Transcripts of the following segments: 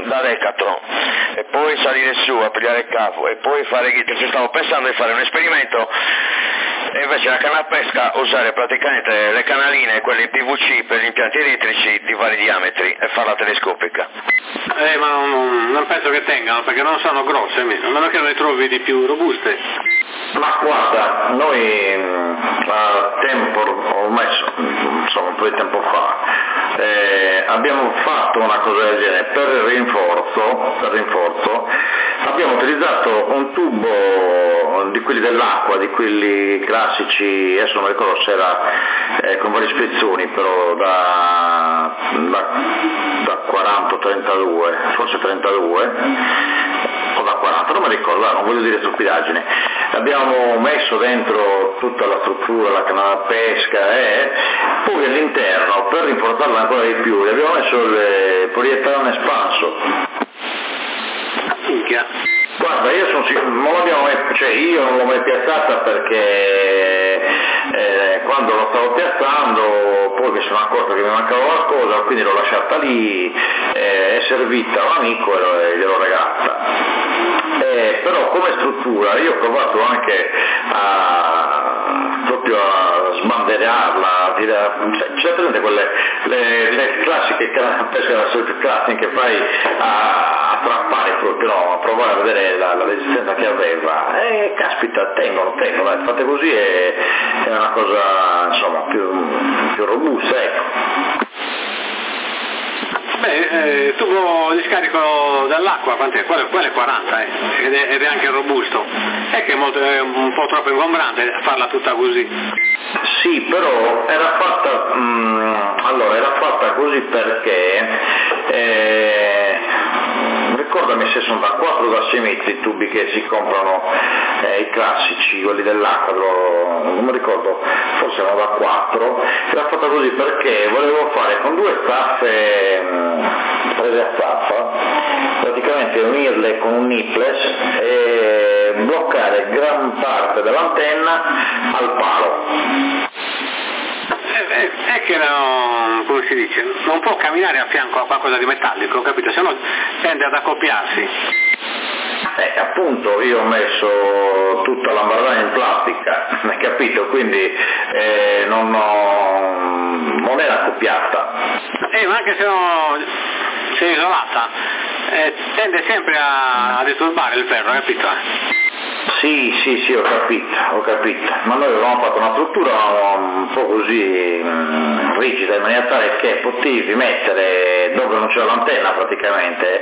da Decathlon e poi salire su a pigliare il capo e poi fare stavo pensando di fare un esperimento e invece la canna a pesca usare praticamente le canaline, quelle PVC per gli impianti elettrici di vari diametri e farla telescopica. Ma non penso che tengano perché non sono grosse, a meno che non le trovi di più robuste. Ma guarda, noi a tempo, ormai insomma un po' di tempo fa, abbiamo fatto una cosa del genere per rinforzo, abbiamo utilizzato un tubo di quelli dell'acqua, di quelli classici, adesso non ricordo se era con vari spezzoni, però da 40 o 32, forse 32, o da 40, non mi ricordo, non voglio dire stupidaggine. Abbiamo messo dentro tutta la struttura, la canna da pesca e poi all'interno, per rinforzarla ancora di più, gli abbiamo messo il polietilene espanso. Minchia. Guarda, io non l'ho mai piazzata perché quando lo stavo piazzando poi mi sono accorto che mi mancava qualcosa, quindi l'ho lasciata lì, è servita a un amico e gliel'ho regalata. Però come struttura io ho provato anche proprio a sbandierarla, certamente quelle le classiche pesche classiche che fai a trappare proprio, no, a provare a vedere la resistenza che aveva e caspita tengono, dai, fate così è una cosa insomma più robusta, ecco. Tubo di scarico dall'acqua, quant'è? Quello è 40 ed è anche robusto. È che è un po' troppo ingombrante farla tutta così. Sì, però era fatta così perché ricordami se sono da 4 o da 6 metri i tubi che si comprano, i classici, quelli dell'acqua, non mi ricordo, forse erano da 4, era fatta così perché volevo fare con 2 staffe prese a staffa, praticamente unirle con un nipples e bloccare gran parte dell'antenna al palo. È che come si dice, non può camminare a fianco a qualcosa di metallico, capito? Se no tende ad accoppiarsi. Appunto io ho messo tutta la membranina in plastica, hai capito? Quindi non era accoppiata. Ma anche se è isolata, tende sempre a disturbare il ferro, capito? Sì, ho capito, ma noi avevamo fatto una struttura un po' così rigida in maniera tale che potevi mettere dove non c'era l'antenna praticamente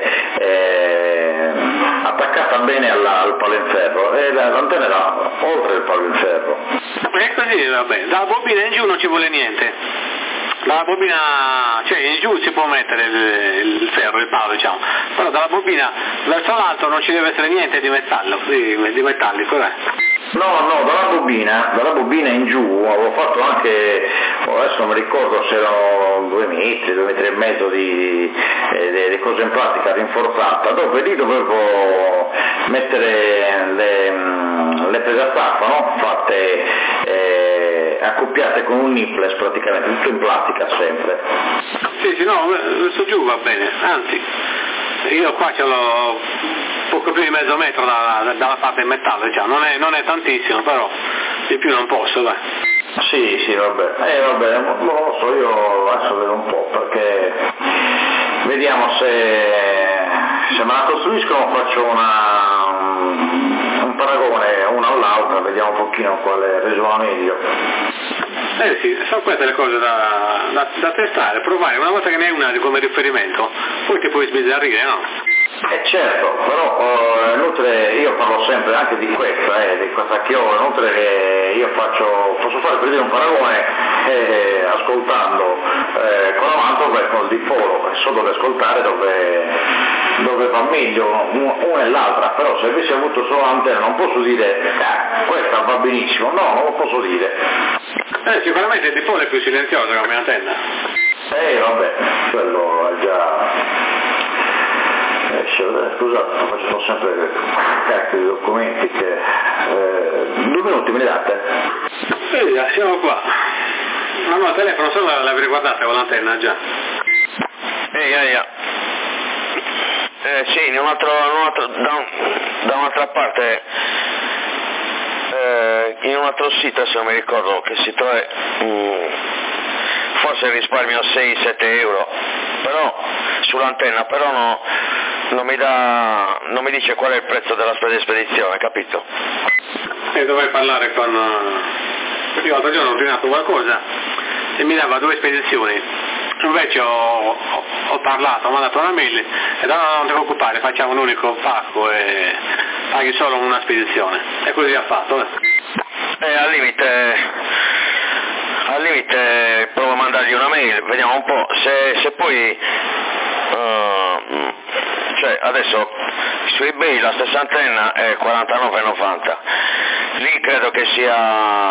attaccata bene al palo in ferro e l'antenna era oltre il palo in ferro. E così va bene, dalla bobina in giù non ci vuole niente. Dalla bobina, cioè in giù si può mettere il ferro, il palo diciamo, però dalla bobina verso l'alto non ci deve essere niente di metallico, No, dalla bobina in giù avevo fatto anche, adesso non mi ricordo se erano 2 metri e mezzo di cose in plastica rinforzata, dove lì dovevo mettere le prese a staffa, no? Fatte accoppiate con un nipples praticamente, tutto in plastica sempre. Sì, no, su giù va bene, anzi, io qua ce l'ho poco più di mezzo metro dalla parte in metallo, diciamo, non è tantissimo, però di più non posso, dai. Sì, vabbè, non lo so, io adesso vedo un po', perché vediamo se me la costruiscono faccio un paragone una all'altra, vediamo un pochino quale risuona meglio. Sì, sono queste le cose da testare, provare, una volta che ne hai una come riferimento, poi ti puoi sbizzarrire, no? Certo, però è inutile, io parlo sempre anche di questa che ho, è inutile che io posso fare per dire un paragone ascoltando con la mano con il dipolo, so dove ascoltare, dove va meglio una e l'altra, però se avessi avuto solo l'antenna non posso dire questa va benissimo, no, non lo posso dire. Sicuramente il dipolo è più silenzioso come antenna. Vabbè, quello è già... Scusate, faccio sempre cacchio di documenti che... 2 minuti me ne date? Sì, siamo qua. No, il telefono solo l'avrei guardata con l'antenna già. Sì, da un'altra parte, in un altro sito, se non mi ricordo che sito è, forse risparmio 6-7 euro, però sull'antenna, però non mi dice qual è il prezzo della spedizione, capito? E dovrei parlare con... Io l'altro giorno ho ordinato qualcosa e mi dava 2 spedizioni, invece ho mandato una mail e no, non ti preoccupare, facciamo un unico pacco e paghi solo una spedizione, e così ha fatto. Al limite provo a mandargli una mail, vediamo un po', se poi cioè adesso su eBay la stessa antenna è 49,90, lì credo che sia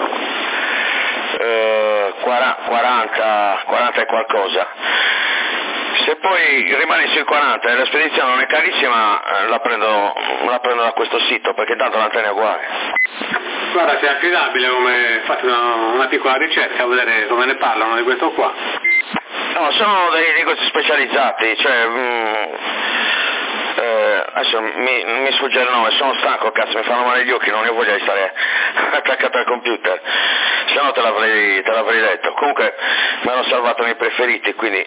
40 e qualcosa. Se poi rimane sui 40 e la spedizione non è carissima, la prendo da questo sito, perché tanto l'antenna è uguale. Guarda, se è affidabile, come fate una piccola ricerca a vedere come ne parlano di questo qua. No, sono dei negozi specializzati, cioè adesso mi sfugge il nome, sono stanco, cazzo, mi fanno male gli occhi, non ne ho voglia di stare attaccato al computer, se no te l'avrei detto. Comunque mi hanno salvato i miei preferiti, quindi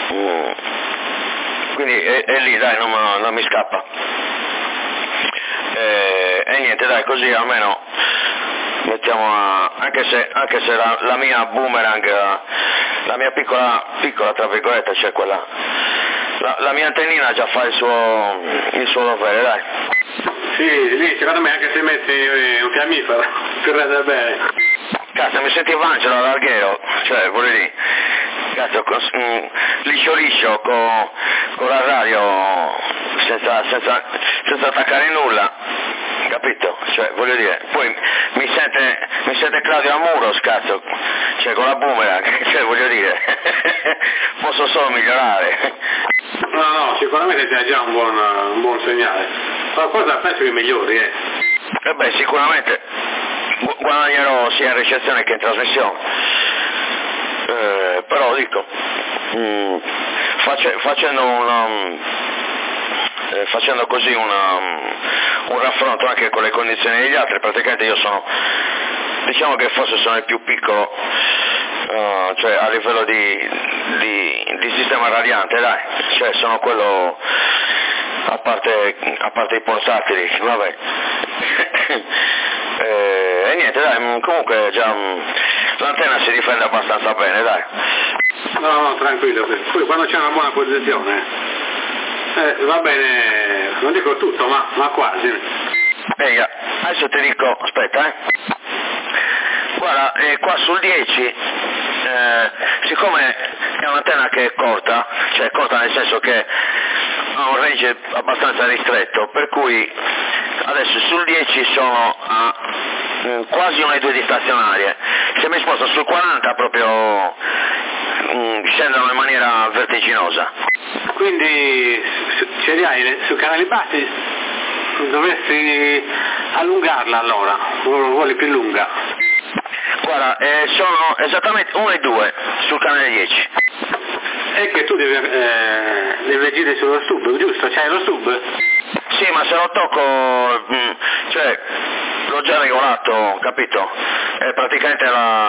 è lì, dai, non mi scappa. E niente, dai, così almeno mettiamo anche se la mia boomerang, la mia piccola tra virgolette, cioè quella, la mia antennina già fa il suo dovere, dai. Sì, lì secondo me anche se metti un fiammifero ti rende bene. Cazzo, mi senti Vangelo all'alghero, cioè voglio dire, cazzo, liscio con la radio senza attaccare nulla, capito? Cioè voglio dire, poi mi sente Claudio Amuros, cazzo, cioè con la boomerang, cioè voglio dire, posso solo migliorare. No, sicuramente c'è già un buon segnale, qualcosa penso che migliori, beh, sicuramente guadagnerò sia in ricezione che in trasmissione, però dico, facendo così un raffronto anche con le condizioni degli altri, praticamente io diciamo che forse sono il più piccolo, cioè a livello di sistema radiante, dai, cioè sono quello, a parte i portatili, vabbè. E niente, dai, comunque già l'antenna si difende abbastanza bene, dai. No, tranquillo, poi quando c'è una buona posizione va bene, non dico tutto, ma quasi. Adesso ti dico, aspetta, guarda, qua sul 10, siccome è un'antenna che è corta, cioè corta nel senso che ha un range abbastanza ristretto, per cui adesso sul 10 sono a quasi 1,2 di stazionarie, se mi sposto sul 40 proprio scendono in maniera vertiginosa. Quindi su canali bassi dovresti allungarla allora, vuole più lunga. Guarda, sono esattamente 1,2 sul canale 10. E che tu devi agire sullo stub, giusto? C'hai lo stub? Sì, ma se lo tocco, cioè l'ho già regolato, capito? Praticamente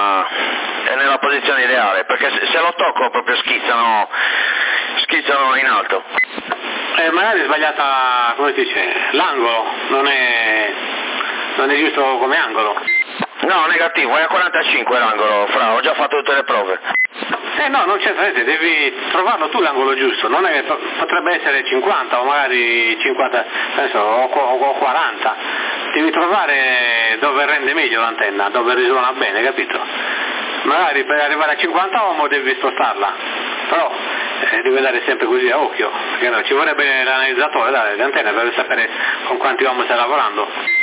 è nella posizione ideale, perché se lo tocco proprio schizzano in alto. Magari è sbagliata, come si dice, l'angolo, non è giusto come angolo. No, negativo, è a 45 l'angolo, Fra, ho già fatto tutte le prove. No, non c'è niente, devi trovarlo tu l'angolo giusto, non è, potrebbe essere 50 o magari 50, penso, o 40. Devi trovare dove rende meglio l'antenna, dove risuona bene, capito? Magari per arrivare a 50 ohm devi spostarla, però devi andare sempre così a occhio, perché no, ci vorrebbe l'analizzatore delle antenne per sapere con quanti ohm stai lavorando.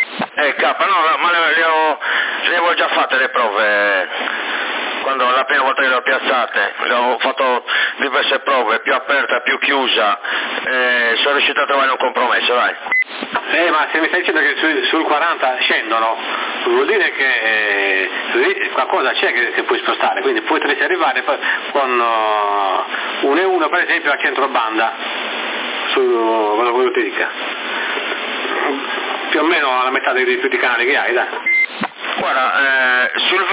Ma le avevo già fatte le prove, quando la prima volta che le ho piazzate, ho fatto diverse prove, più aperta, più chiusa, sono riuscito a trovare un compromesso, dai. Ma se mi stai dicendo che sul 40 scendono, vuol dire che qualcosa c'è che puoi spostare, quindi potresti arrivare con 1,1 per esempio a centro banda, vuoi che ti dica? Più o meno alla metà di tutti i canali che hai, dai. Guarda, sul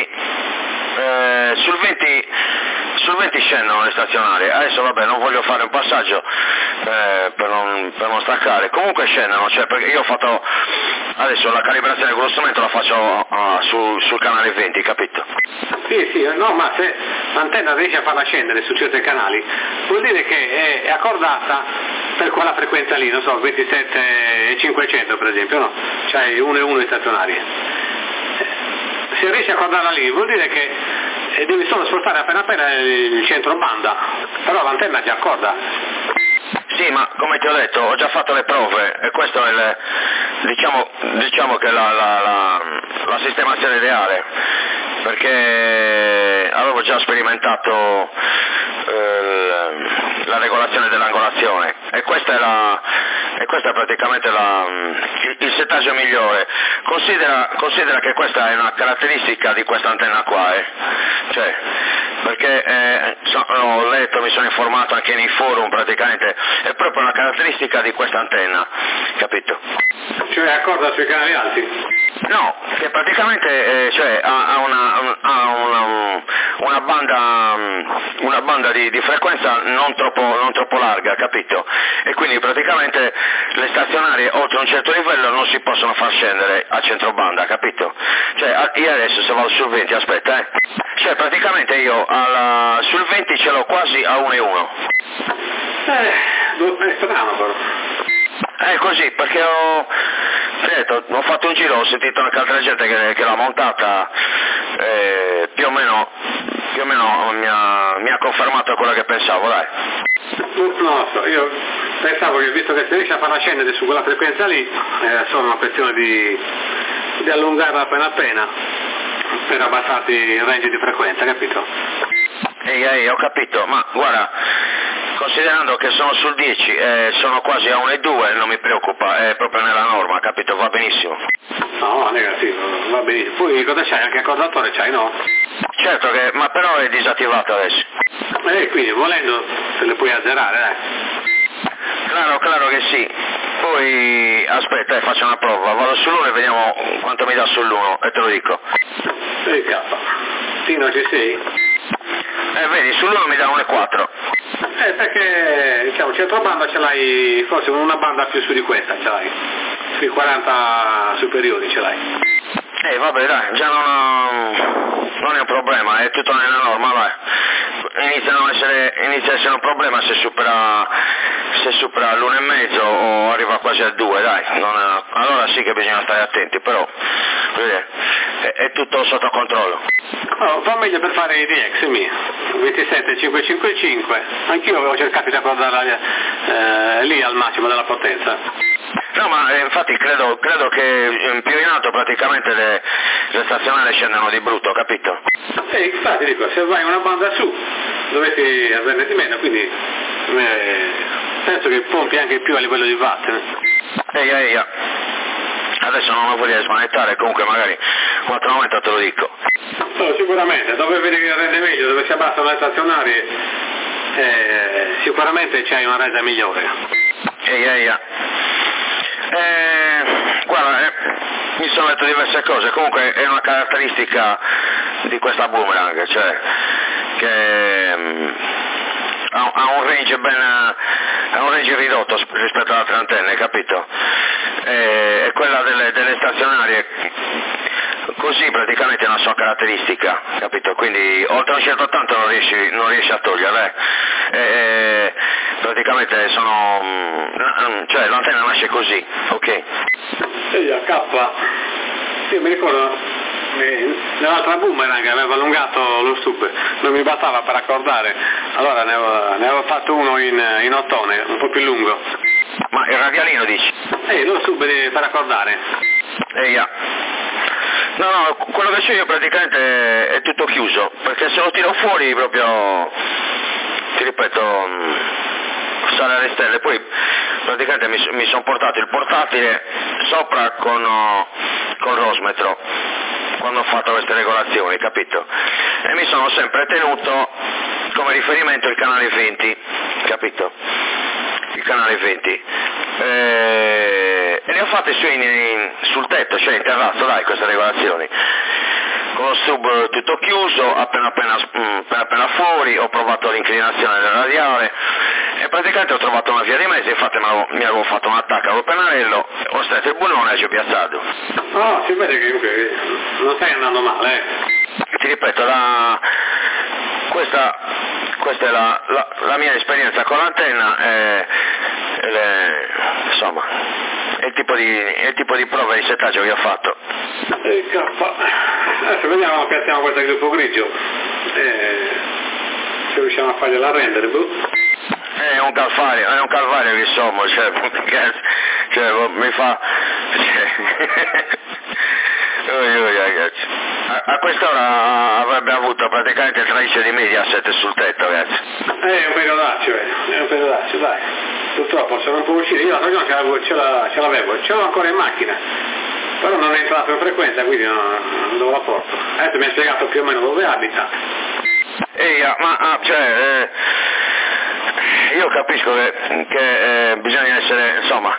20 scendono le stazionarie, adesso vabbè non voglio fare un passaggio per non staccare, comunque scendono, cioè perché io ho fatto adesso la calibrazione con lo strumento la faccio sul canale 20, capito? Sì, no, ma se l'antenna riesce a farla scendere su certi canali, vuol dire che è accordata per quella frequenza lì, non so, 27 e 500 per esempio, no? C'hai 1 e 1 in stazionarie. Se riesci a accordarla lì, vuol dire che devi solo spostare appena il centro banda, però l'antenna già accorda. Sì, ma come ti ho detto, ho già fatto le prove e questo è diciamo che la sistemazione ideale, perché avevo già sperimentato la regolazione dell'angolazione e questa è praticamente il settaggio migliore. Considera che questa è una caratteristica di questa antenna qua, cioè, perché ho letto, mi sono informato anche nei forum, praticamente è proprio una caratteristica di questa antenna, capito? Cioè accorda sui canali alti? No, che praticamente ha una banda di frequenza non troppo larga, capito? E quindi praticamente le stazionarie oltre un certo livello non si possono far scendere a centrobanda, capito? Cioè io adesso se vado sul 20, aspetta, cioè praticamente io sul 20 ce l'ho quasi a 1 e 1. È strano però. È così, perché ho fatto un giro, ho sentito anche altra gente che l'ha montata, più o meno mi ha confermato quello che pensavo, dai. Non lo so, io pensavo che visto che si riesce a farla scendere su quella frequenza lì, è solo una questione di allungarla appena per abbassarti il range di frequenza, capito? Ho capito, ma guarda, considerando che sono sul 10 e sono quasi a 1 e 2, non mi preoccupa, è proprio nella norma, capito? Va benissimo. No, negativo, va benissimo. Poi cosa c'hai? Anche accordatore c'hai, no? Certo ma però è disattivato adesso. Quindi volendo se le puoi azzerare, dai. Claro che sì. Poi aspetta, faccio una prova, vado sull'1 e vediamo quanto mi dà sull'1 e te lo dico. K. Sì, non ci sei? Vedi, sull'1 mi dà 1,4. Perché diciamo centrobanda ce l'hai, forse una banda più su di questa ce l'hai, sui 40 superiori ce l'hai. Vabbè dai, già non è un problema, è tutto nella norma, vai. Inizia a essere un problema se supera l'1,5 o arriva quasi al 2, dai. Allora sì che bisogna stare attenti, però è tutto sotto controllo. Fa meglio per fare i DX 27555, anch'io avevo cercato di accordarla lì al massimo della potenza. No, ma infatti credo che più in alto praticamente le stazionarie scendano di brutto, capito? Infatti dico, se vai una banda su dovete averne di meno, quindi penso che pompi anche più a livello di watt. Adesso non lo voglio smanettare, comunque magari un altro momento te lo dico. No, sicuramente, dove vedi che rende meglio, dove si abbassano le stazionarie, sicuramente c'hai una resa migliore. Guarda, mi sono detto diverse cose, comunque è una caratteristica di questa Boomerang, cioè che ha un range ridotto rispetto ad altre antenne, capito? E quella delle stazionarie così praticamente è una sua caratteristica, capito? Quindi oltre a un certo tanto non riesci a toglierle. Praticamente cioè l'antenna nasce così, ok? Io mi ricordo nell'altra Boomerang aveva allungato lo stub, non mi bastava per accordare, allora ne avevo fatto uno in ottone, un po' più lungo. Ma il radialino dici? Lo stub per accordare. No, quello che so io praticamente è tutto chiuso, perché se lo tiro fuori proprio, ti ripeto, sale alle stelle. Poi praticamente mi sono portato il portatile sopra con rosmetro quando ho fatto queste regolazioni, capito? E mi sono sempre tenuto come riferimento il canale 20, capito? Il canale 20. E le ho fatte sul tetto, cioè in terrazzo, dai, queste regolazioni. Con lo sub tutto chiuso, appena fuori, ho provato l'inclinazione del radiale e praticamente ho trovato una via di mezzo, infatti mi avevo fatto un attacco al pennarello, ho stretto il bullone e ci ho piazzato. No, si vede che non stai andando male, Ti ripeto, questa è la mia esperienza con l'antenna, insomma, è il tipo di prova di settaggio che ho fatto. Adesso vediamo, piazziamo questa qui sul grigio, se riusciamo a fargliela rendere, È un calvario che insomma, mi fa... ragazzi. A quest'ora avrebbe avuto praticamente 13 di Mediaset sul tetto, ragazzi. È un pedolaccio, dai. Purtroppo se non può uscire, io l'altro giorno ce l'avevo ancora in macchina, però non è entrato in frequenza, quindi non la porto. Adesso mi ha spiegato più o meno dove abita. Io capisco che bisogna essere, insomma,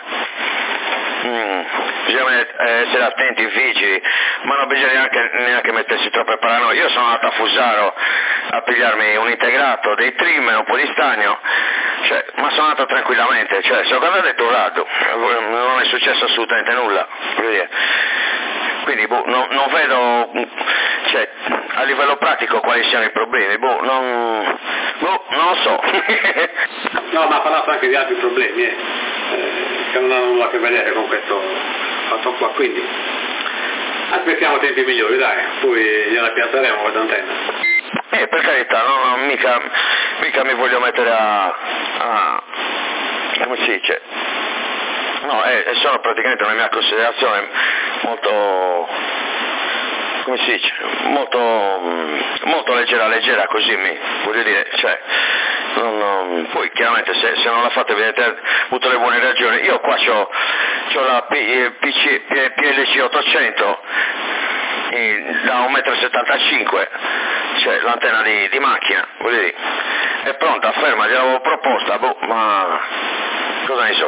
bisogna essere attenti, vigili, ma non bisogna neanche mettersi troppe paranoie. Io sono andato a Fusaro a pigliarmi un integrato, dei trim e un po' di stagno, ma sono andato tranquillamente, sono andato detto un raggio, non è successo assolutamente nulla. Quindi non vedo, a livello pratico quali siano i problemi, non lo so. No, ma ha parlato anche di altri problemi, che non hanno nulla a che vedere con questo fatto qua, quindi aspettiamo tempi migliori, dai, poi gliela piazzeremo questa antenna. Per carità, mica mi voglio mettere a come si dice? No, è solo praticamente una mia considerazione molto, come si dice, molto leggera così, voglio dire, poi chiaramente se non la fate vedete ha avuto le buone ragioni. Io qua c'ho la PLC 800 da 1,75 m, l'antenna di macchina, voglio dire, è pronta, ferma, gliel'avevo proposta, ma cosa ne so.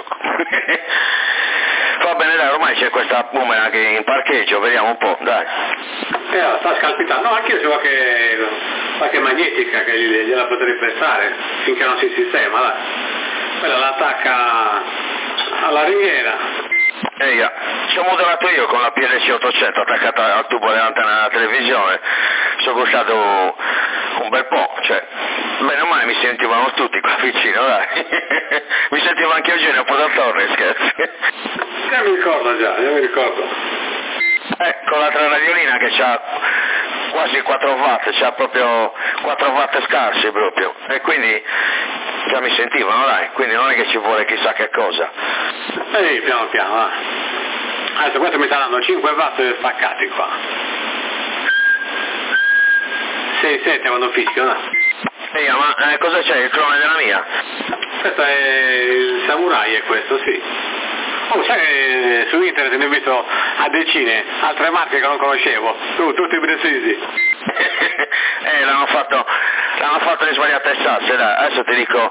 Va bene, dai, ormai c'è questa boomerang in parcheggio, vediamo un po', dai. Sta scalpitando, no, anch'io c'ho qualche magnetica che gliela potrei prestare finché non si sistema, dai. Quella l'attacca alla ringhiera. Ci ho moderato io con la PLC 800 attaccata al tubo dell'antenna della televisione, ci ho costato un bel po', bene o male mi sentivano tutti qua vicino, dai. Mi sentivo anche Eugenio Podatorre, scherzi. Mi ricordo. Con l'altra radiolina che c'ha quasi 4 watt, c'ha proprio 4 watt scarsi proprio, e quindi già mi sentivano, dai, quindi non è che ci vuole chissà che cosa. Piano piano, va. Adesso questo mi sta dando 5 watt spaccati qua. 6-7 quando fischio, no? Ma cosa c'è? Il clone della mia? Questo è il Samurai, è questo, sì. Oh, sai che su internet ne ho visto a decine, altre marche che non conoscevo, tutti precisi. L'hanno fatto le svariate sasse, dai, adesso ti dico,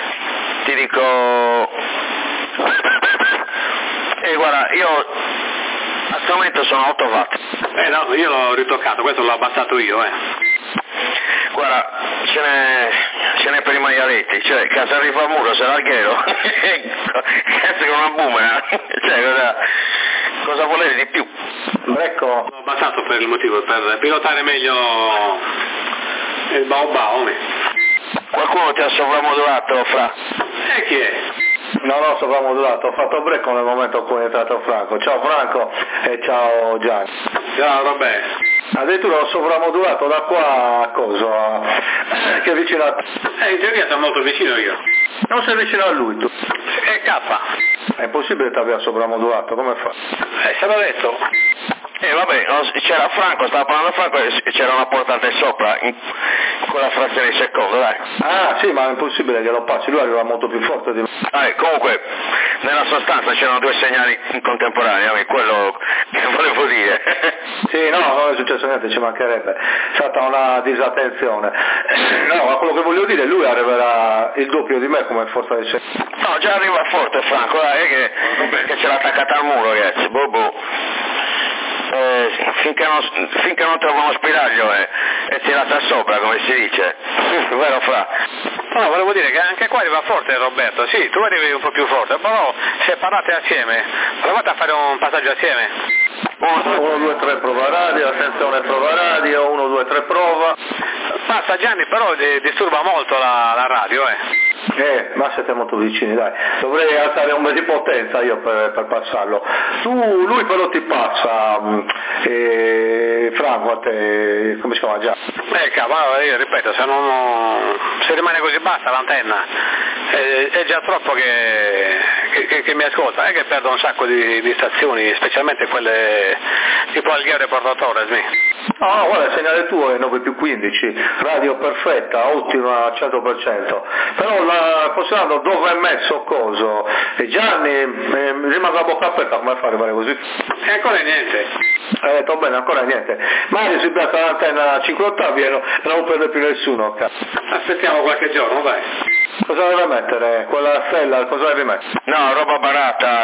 guarda, io a questo momento sono 8 watt. No, io l'ho ritoccato, questo l'ho abbassato io, Guarda, ce n'è per i maialetti, che se arriva al muro, se l'alghero, cazzo con una boomerang, cosa volete di più? Brecco. L'ho abbassato per il motivo, per pilotare meglio il bao. Qualcuno ti ha sovramodulato, Fra? Chi è? Non ho sopravmodulato, ho fatto break nel momento in cui è entrato Franco. Ciao Franco e ciao Gianni. Ciao Roberto. Addirittura ho sovramodulato da qua a cosa? Che è vicino a... in teoria sono molto vicino io. Non sei vicino a lui tu? È K. È impossibile che ti abbia sovramodulato, come fa? Se l'ho detto. Vabbè, c'era Franco, stava parlando Franco e c'era una portante sopra in quella frazione di secondo, dai. Ah sì, ma è impossibile che lo passi, lui arriva molto più forte di me. Comunque, nella sostanza c'erano 2 segnali in contemporanea, è quello che volevo dire. Sì, no, non è successo niente, ci mancherebbe, è stata una disattenzione. No, ma quello che voglio dire, lui arriverà il doppio di me come forza di segnale. No, già arriva forte Franco, dai, che ce l'ha attaccata al muro, ragazzi, finché non trova uno spiraglio è tirata sopra, come si dice, vero Fra? No, volevo dire che anche qua arriva forte Roberto, sì, tu arrivi un po' più forte, però se parlate assieme, provate a fare un passaggio assieme. 1, 2, 3 prova radio, attenzione prova radio, 1, 2, 3 prova. Passa Gianni, però disturba molto la radio, ma siete molto vicini, dai. Dovrei alzare un po' di potenza io per passarlo. Lui però ti passa, Franco, a te, come si chiama già? Cavolo, io ripeto, se rimane così bassa l'antenna, è già troppo che mi ascolta, è che perdo un sacco di stazioni, specialmente quelle tipo Alghiere Portatore, No, guarda, il segnale tuo è 9 più 15, radio perfetta, ottima al 100%, però considerando dove è messo coso, e Gianni rimane la bocca aperta, come fare così? E ancora niente. Detto bene, ancora niente. Mario si piazza l'antenna 5 ottavi e non perde più nessuno. Aspettiamo qualche giorno, vai. Cosa deve mettere? Quella stella, cosa deve mettere? No, roba barata,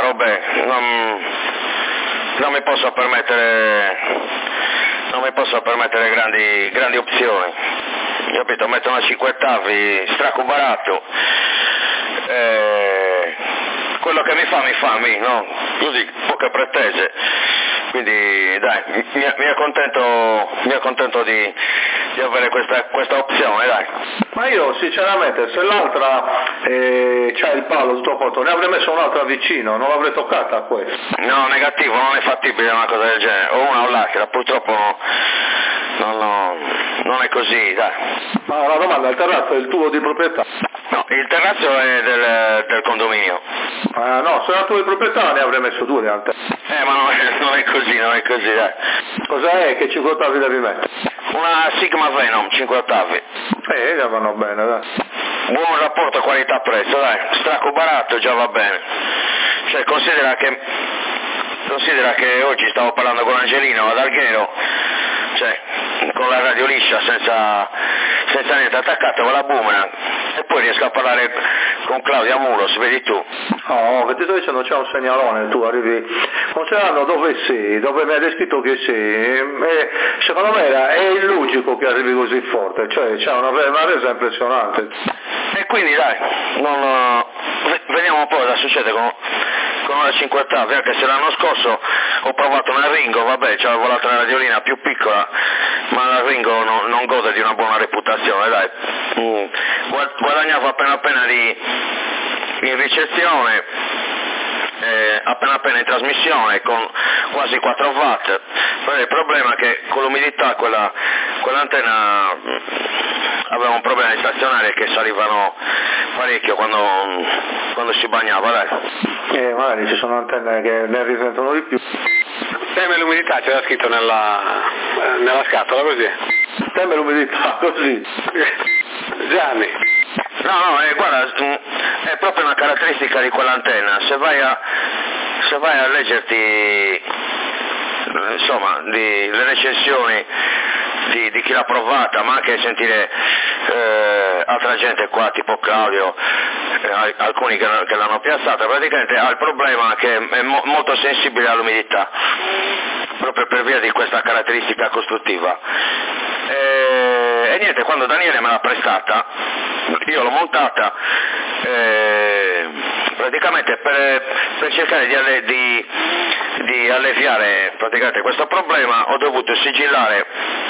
non mi posso permettere grandi opzioni, capito? Metto una 5 ottavi, stracco barato, quello che mi fa a me, no? Così, poche pretese, quindi dai, mi accontento di avere questa opzione, dai. Ma io sinceramente, se l'altra c'ha il palo tutto quanto, ne avrei messo un'altra vicino, non l'avrei toccata a questa. No, negativo, non è fattibile una cosa del genere, o una o l'altra, purtroppo non è così, dai. Ma la domanda, il terrazzo è il tuo di proprietà? No, il terrazzo è del condominio. No, se era tuo di proprietà ne avrei messo 2 di antenne. Ma non è così, dai. Cos'è che 5 ottavi devi mettere? Una Sigma Venom, 5 ottavi. Già vanno bene, dai. Buon rapporto qualità-prezzo, dai. Stracco barato già va bene. Cioè, considera che oggi stavo parlando con Angelino ad Alghero, cioè, con la radio liscia, senza niente attaccato, con la boomerang, e poi riesco a parlare con Claudia Muros, vedi tu. No, che ti sto dicendo, c'è un segnalone, tu arrivi, considerando dove sei, dove mi hai descritto che sei, secondo me è illogico che arrivi così forte, cioè c'è una resa impressionante. E quindi dai, vediamo un po' cosa succede con una 5 ottavi, anche se l'anno scorso ho provato una Ringo, vabbè, c'avevo l'altra radiolina più piccola, ma la Ringo non gode di una buona reputazione, dai. Guadagnavo appena in ricezione, appena in trasmissione, con quasi 4 watt, però il problema è che con l'umidità quell'antenna aveva un problema di stazionarie che salivano parecchio quando si bagnava, dai. Magari ci sono antenne che ne risentono di più. Teme l'umidità, c'era scritto nella scatola, così. Teme l'umidità, così. Gianni. No, guarda, è proprio una caratteristica di quell'antenna, se vai a leggerti, insomma, le recensioni di chi l'ha provata, ma anche sentire altra gente qua, tipo Claudio, alcuni che l'hanno piazzata, praticamente ha il problema che è molto sensibile all'umidità, proprio per via di questa caratteristica costruttiva. E niente, quando Daniele me l'ha prestata, io l'ho montata praticamente per cercare di alleviare praticamente questo problema. Ho dovuto sigillare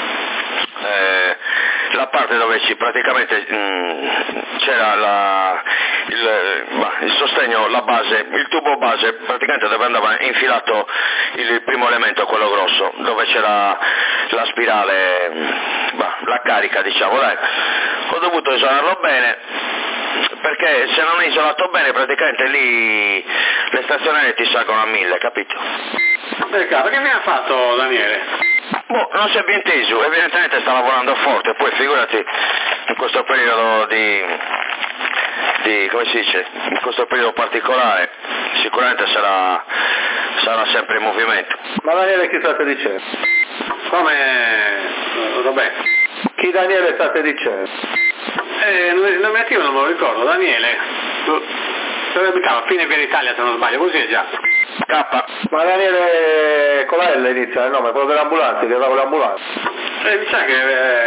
la parte dove praticamente c'era il sostegno, la base, il tubo base, praticamente dove andava infilato il primo elemento, quello grosso, dove c'era la spirale, la carica, diciamo, dai. Ho dovuto isolarlo bene, perché se non è isolato bene praticamente lì le stazionarie ti salgono a 1000, capito? Perché mi ha fatto Daniele? Non si è ben teso, evidentemente sta lavorando forte, poi figurati in questo periodo come si dice, in questo periodo particolare, sicuramente sarà sempre in movimento. Ma Daniele chi state dicendo? Come Roberto? Chi Daniele state dicendo? Il nome attivo non me lo ricordo, Daniele. dove abitava? Fine Via Italia, se non sbaglio, così è già. K. Ma Daniele con la L inizia il nome, quello dell'ambulanza, che va con l'ambulanza. Mi sa che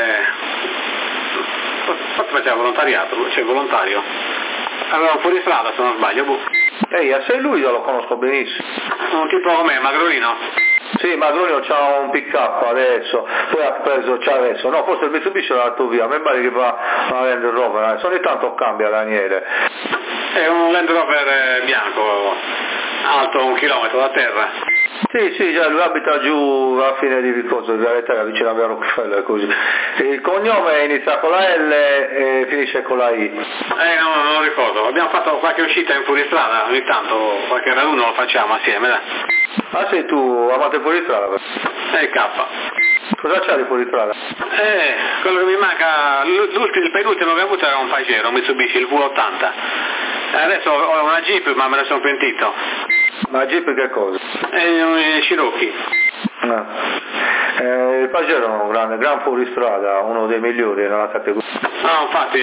forse faceva volontariato, cioè volontario. Aveva un fuoristrada, se non sbaglio, boh. Ehi, se lui io lo conosco benissimo. Un tipo come Magrolino? Sì, ma lui c'ha un pick up adesso, poi ha preso, c'ha adesso, no, forse il Mitsubishi l'ha dato via, a me pare che va a Land Rover, ogni tanto cambia Daniele. È un Land Rover bianco, alto 1 chilometro da terra. Sì, già, lui abita giù a fine di Vicoso, vicino a via Rockefeller, così. Il cognome inizia con la L e finisce con la I. No, non lo ricordo, abbiamo fatto qualche uscita in fuoristrada, ogni tanto qualche raduno lo facciamo assieme, dai. Ah sì, tu amate fuoristrada? K. Cosa c'ha di fuoristrada? Quello che mi manca, il penultimo che ho avuto era un Pajero, un Mitsubishi, il V80. Adesso ho una Jeep, ma me ne sono pentito. Ma Jeep che cosa? È un Cherokee. No. Il Pajero è un gran fuoristrada, uno dei migliori nella categoria. No, infatti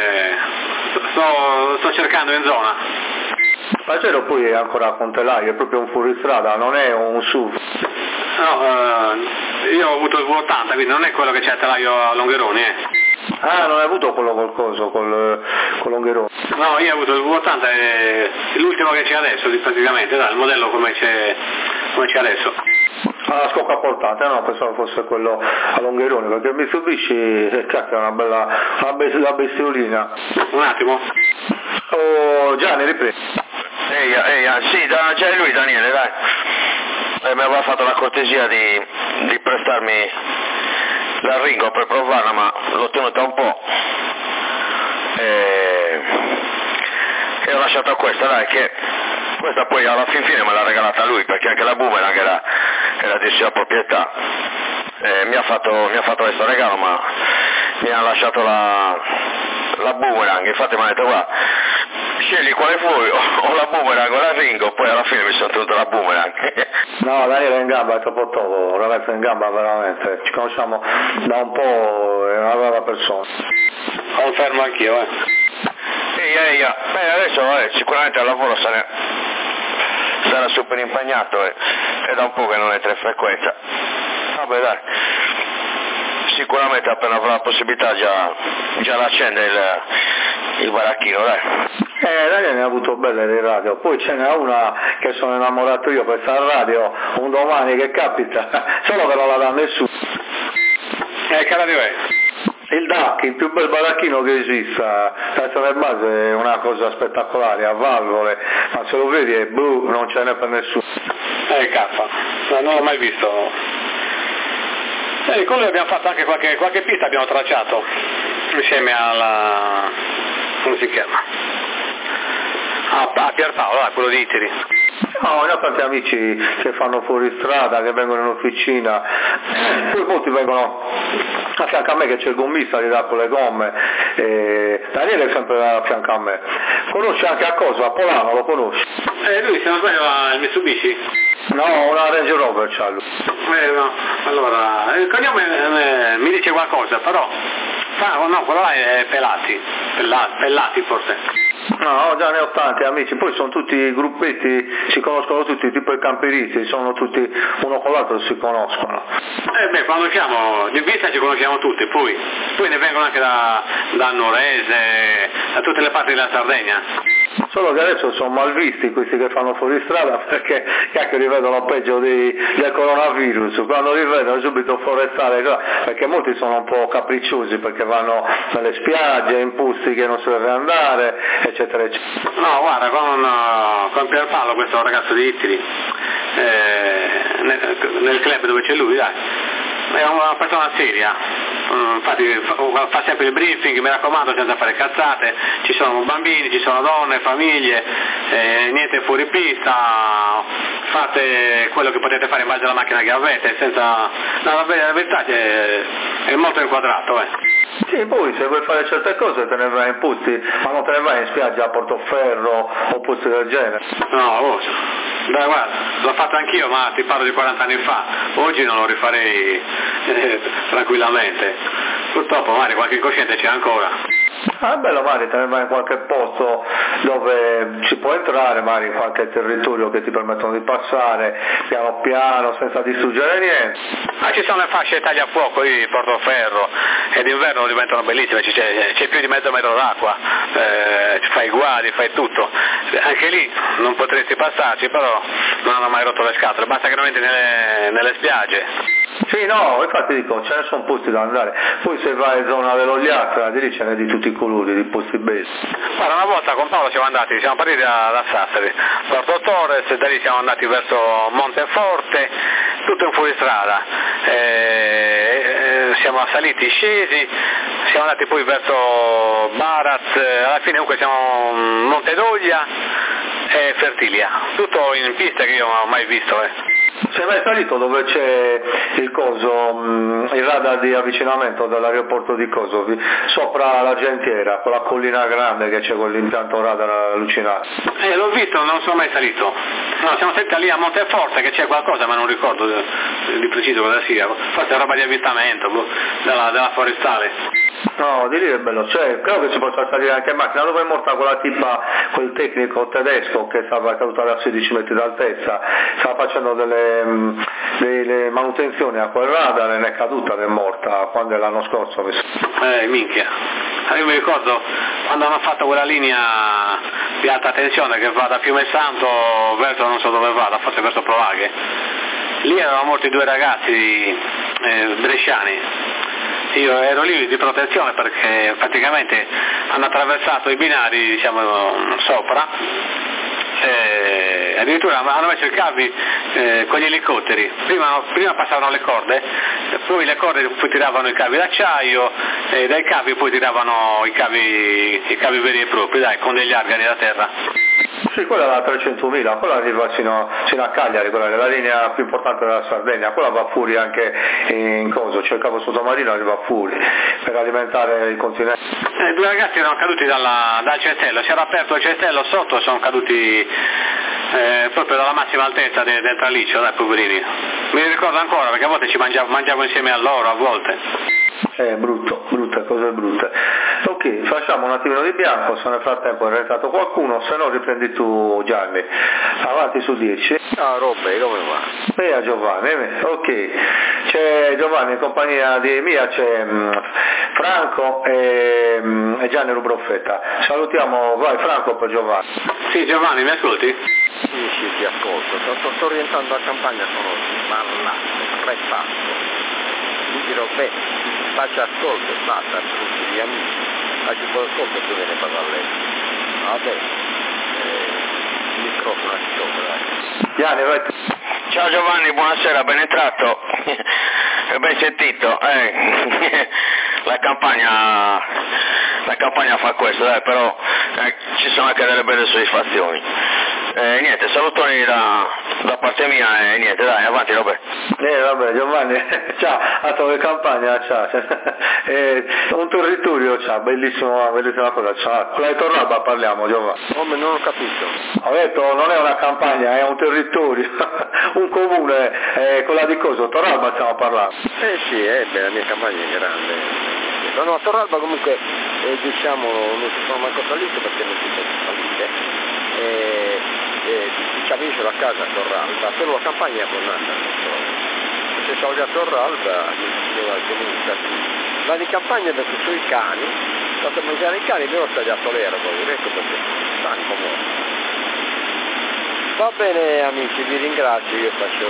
sto cercando in zona. Pajero poi è ancora con telaio, è proprio un fuoristrada, non è un SUV. No, io ho avuto il V80, quindi non è quello che c'è a telaio a Longheroni, Ah, non hai avuto quello col coso, con Longheroni? No, io ho avuto il V80, è l'ultimo che c'è adesso, praticamente, dai, il modello come c'è adesso. Ah, la scocca portata, no, pensavo fosse quello a Longheroni, perché il Mitsubishi, cacchio, è una bella bestiolina. Un attimo. Oh, Gianni, riprendi. Sì, c'è lui Daniele, dai. Mi aveva fatto la cortesia di prestarmi la Ringo per provarla, ma l'ho tenuta un po'. E ho lasciato questa, dai, che questa poi alla fine me l'ha regalata lui, perché anche la Boomerang era di sua proprietà. Mi ha fatto questo regalo, ma mi ha lasciato la Boomerang, infatti mi ha detto guarda, scegli quale vuoi, o la Boomerang o la Ringo, poi alla fine mi sono tenuto la Boomerang. No, Daniele in gamba è troppo topo, un ragazzo in gamba veramente, ci conosciamo da un po', è una brava persona. Confermo anch'io, Beh, adesso sicuramente al lavoro sarà super impegnato e da un po' che non è tra frequenza. Vabbè dai, sicuramente appena avrà la possibilità già l'accende il baracchino, dai. Daniele ne ha avuto belle di radio, poi ce n'è una che sono innamorato io per stare a radio, un domani che capita, solo che non la dà nessuno. Che radio è? Il DAC, il più bel baracchino che esista, nel base è una cosa spettacolare, a valvole, ma se lo vedi è blu, non ce n'è per nessuno. K, no, non l'ho mai visto. Con lui abbiamo fatto anche qualche pista, abbiamo tracciato, insieme alla... come si chiama? A Pierpaolo, quello di Iteri. No, ne ho tanti amici che fanno fuori strada, che vengono in officina, poi molti vengono a fianco a me che c'è il gommista che dà con le gomme, Daniele è sempre a fianco a me. Conosci anche a cosa? A Polano, lo conosci? Lui se non sbaglio ha il Mitsubishi? No, una Range Rover c'ha lui. No, allora, il cognome mi dice qualcosa, però... no, quello là è Pellati forse. No, già ne ho tanti amici, poi sono tutti gruppetti, si conoscono tutti, tipo i camperisti, sono tutti uno con l'altro si conoscono. Quando siamo di vista ci conosciamo tutti, poi ne vengono anche da Norese, da tutte le parti della Sardegna. Solo che adesso sono malvisti questi che fanno fuori strada perché cacchio li vedono peggio del coronavirus, quando li vedono subito forestale, perché molti sono un po' capricciosi perché vanno nelle spiagge, in posti che non si deve andare, eccetera eccetera. No, guarda, con Pierpaolo, questo ragazzo di Iteri, nel club dove c'è lui, dai, è una persona seria. Infatti fa sempre il briefing, mi raccomando, senza fare cazzate, ci sono bambini, ci sono donne, famiglie, niente fuori pista, fate quello che potete fare in base alla macchina che avete, senza... No, la verità è molto inquadrato, Sì, poi se vuoi fare certe cose te ne vai in posti, ma non te ne vai in spiaggia a Portoferro o posti del genere. No, dai, guarda, l'ho fatto anch'io, ma ti parlo di 40 anni fa, oggi non lo rifarei tranquillamente. Purtroppo magari qualche incosciente c'è ancora. È bello magari tenerla in qualche posto dove ci può entrare, magari in qualche territorio che ti permettono di passare piano piano senza distruggere niente. Ci sono le fasce tagliafuoco di Portoferro e d'inverno diventano bellissime, c'è più di mezzo metro d'acqua, fai i guadi, fai tutto. Anche lì non potresti passarci, però non hanno mai rotto le scatole, basta che non entri nelle spiagge. Sì, no, infatti dico, ce ne sono posti da andare, poi se vai in zona dell'Ogliastra, di lì ce n'è di tutti i colori, di posti belli. Guarda, una volta con Paolo siamo partiti da Sassari, Porto Torres, da lì siamo andati verso Monteforte, tutto in fuoristrada, siamo saliti, scesi, siamo andati poi verso Barat, alla fine comunque siamo Montedoglia e Fertilia, tutto in piste che io non ho mai visto. Sei mai salito dove c'è il radar di avvicinamento dall'aeroporto di Kosovo, sopra la Gentiera, con la collina grande che c'è con l'impianto radar allucinante? L'ho visto, non sono mai salito. No, siamo stati lì a Monteforte che c'è qualcosa, ma non ricordo di preciso cosa sia, forse è roba di avvistamento della forestale. No, di lì è bello, credo che si possa salire anche in macchina, dove è morta quella tipa, quel tecnico tedesco che stava caduta da 16 metri d'altezza, stava facendo delle manutenzioni a quel radar e ne è caduta ed è morta, quando è l'anno scorso. Minchia, io mi ricordo quando hanno fatto quella linea di alta tensione che va da Fiume Santo verso non so dove vada, forse verso Provaghe, lì erano morti 2 ragazzi bresciani. Io ero lì di protezione perché praticamente hanno attraversato i binari, sopra, addirittura hanno messo i cavi con gli elicotteri, prima passavano le corde, poi le corde poi tiravano i cavi d'acciaio e dai cavi poi tiravano i cavi veri e propri, con degli argani da terra. Sì, quella è la 300.000, quella arriva fino a Cagliari, quella è la linea più importante della Sardegna, quella va fuori anche in Coso, c'è il cavo sottomarino, arriva fuori per alimentare il continente. 2 ragazzi erano caduti dal cestello, si era aperto il cestello sotto, sono caduti proprio dalla massima altezza del traliccio, poverini. Mi ricordo ancora perché a volte ci mangiavo insieme a loro, a volte. Brutte, cose brutte. Ok, facciamo un attimino di bianco, se nel frattempo è entrato qualcuno, se no riprendi tu Gianni. Avanti su 10. Robbe, come va? Giovanni, ok. C'è Giovanni in compagnia di Mia, c'è Franco e Gianni Rubroffetta. Salutiamo, vai Franco per Giovanni. Sì, Giovanni, mi ascolti? Sì, ti ascolto. Sto rientrando a campagna, sono sballato, refatto. Dirò, faccia ascolto e basta, tutti gli amici, faccio un po' ascolto e poi me ne vado a letto. Vabbè, il microfono è sopra. Gianni, vai. Ciao Giovanni, buonasera, ben entrato e ben sentito. La campagna fa questo, però ci sono anche delle belle soddisfazioni. Niente, salutoni da parte mia e niente, dai, avanti Robè. Vabbè Giovanni, ciao, a tua campagna, ciao. Un territorio, ciao, bellissima cosa, ciao. Con la Torralba parliamo Giovanni. Come non ho capito? Ho detto non è una campagna, è un territorio, un comune, quella di Coso, Torralba stiamo parlando. Sì, la mia campagna è grande. No, a Torralba comunque non si sono manco salito perché non si può salire. Ci avviso la casa a Torralba, però la campagna è abbondante. Se salgo a Torralba, ma di campagna da tutti i cani, fatto mangiare i cani, però ho tagliato l'erba, ecco perché stanco molto. Va bene amici, vi ringrazio, io faccio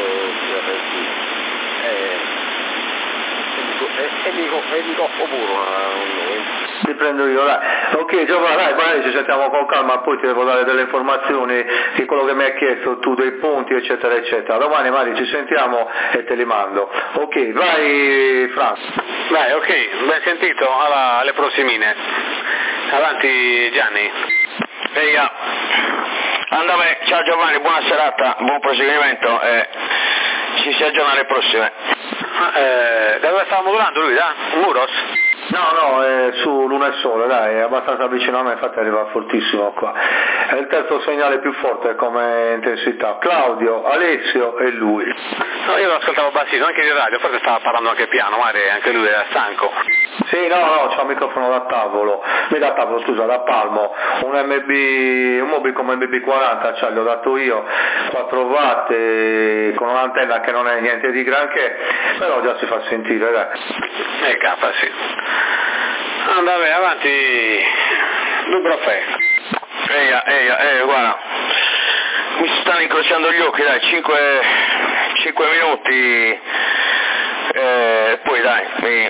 e dico pure a noi. Li prendo io, dai. Ok Giovanni, dai, ci sentiamo con calma, poi ti devo dare delle informazioni di quello che mi hai chiesto tu, dei punti eccetera eccetera. Domani magari ci sentiamo e te li mando. Ok, vai Franco. Vai, ok, ben sentito, alle prossimine. Avanti Gianni. Eia. Andame, ciao Giovanni, buona serata, buon proseguimento e ci si aggiorna alle prossime. Da dove stava modulando lui, da? Muros? No, è su Luna e Sole, dai, è abbastanza vicino a me, infatti arriva fortissimo qua. È il terzo segnale più forte come intensità, Claudio, Alessio e lui. No, io lo ascoltavo bassino, anche di radio, forse stava parlando anche piano, magari anche lui era stanco. Sì, no, c'è un microfono da palmo, un Mobi come MB40, cioè l'ho dato io, 4 watt con un'antenna che non è niente di granché, però già si fa sentire, dai. K, sì. Vabbè, avanti, Dubrovec. Guarda, mi si stanno incrociando gli occhi, dai, 5 minuti, poi dai,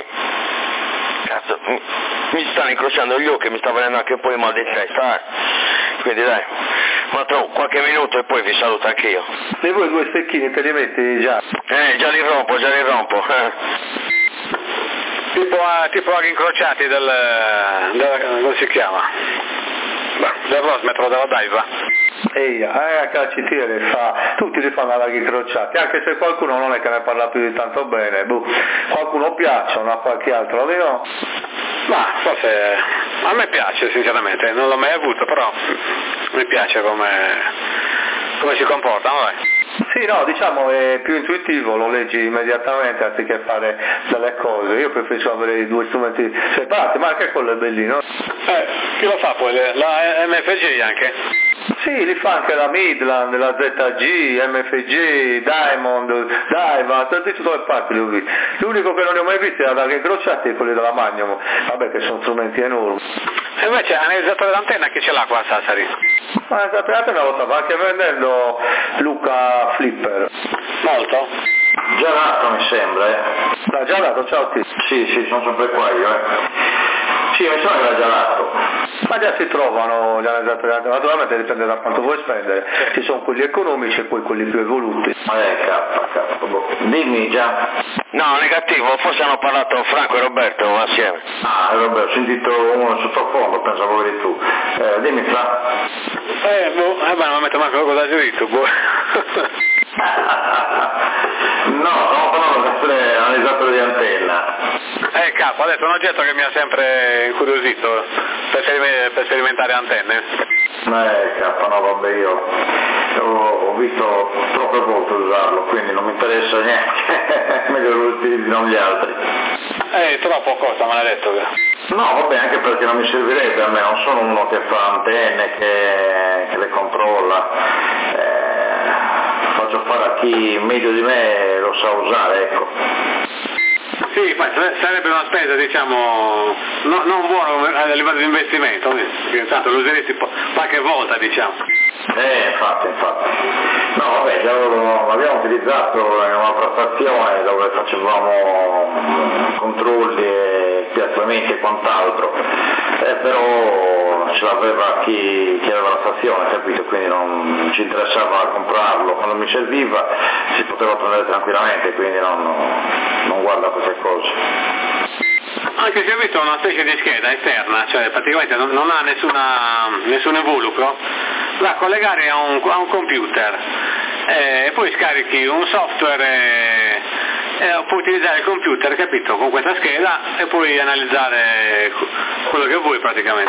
mi stanno incrociando gli occhi, mi sta venendo anche un po' di mal di testa, quindi dai, ma tra qualche minuto e poi vi saluto anch'io. E voi 2 stecchini te li metti già? Già li rompo. Tipo agli incrociati come si chiama? Del rosmetro della Daiva. A calcitiere tutti li fanno alla incrociati, anche se qualcuno non è che ne parla più di tanto bene, qualcuno piacciono, a qualche altro no? Ma forse a me piace sinceramente, non l'ho mai avuto, però mi piace come si comportano, dai. Sì, no, diciamo è più intuitivo, lo leggi immediatamente anziché fare delle cose. Io preferisco avere i 2 strumenti separati, ma anche quello è bellino. Chi lo fa poi? La MFG anche? Sì, li fa anche la Midland, la ZG, MFG, Diamond, Daiva, di tutte le parti li ho visti. L'unico che non li ho mai visti era da incrociati è quelli della Magnum, vabbè che sono strumenti enormi. E invece analizzatore d'antenna chi ce l'ha qua a Sassari? Ma l'analizzatore una volta va anche vendendo Luca Flipper. Molto? Già dato mi sembra, L'ha già dato, ciao Tito. Sì, sono sempre qua io, Sì, mi sembra che l'ha già dato. Ma già si trovano gli analizzatori, naturalmente dipende da quanto vuoi spendere, ci sono quelli economici e poi quelli più evoluti. Dimmi già. No, negativo, forse hanno parlato Franco e Roberto assieme. Vabbè, ho sentito uno sottofondo, pensavo eri tu. Dimmi Fra. Non mi metto manco cosa su YouTube. No, stiamo parlando di analizzatore di antenna. K, ha detto un oggetto che mi ha sempre incuriosito per sperimentare antenne. K, no vabbè, io ho visto troppe volte usarlo, quindi non mi interessa niente, meglio lo utilizzino gli altri. Troppo cosa me l'ha detto? No, vabbè, anche perché non mi servirebbe a me, non sono uno che fa antenne, che le controlla. Faccio fare a chi meglio di me lo sa usare, ecco. Sì, sarebbe una spesa, diciamo, non buona a livello di investimento, perché tanto lo useresti qualche volta, diciamo. Infatti. No, vabbè, già l'abbiamo utilizzato in un'altra stazione dove facevamo controlli e piazzamenti e quant'altro, però ce l'aveva chi aveva la stazione, capito? Quindi non ci interessava comprarlo, quando mi serviva si poteva prendere tranquillamente, quindi non guarda queste cose. Anche se ho visto una specie di scheda esterna, cioè praticamente non ha nessun involucro, da collegare a un computer, e poi scarichi un software e puoi utilizzare il computer, capito, con questa scheda e puoi analizzare quello che vuoi praticamente.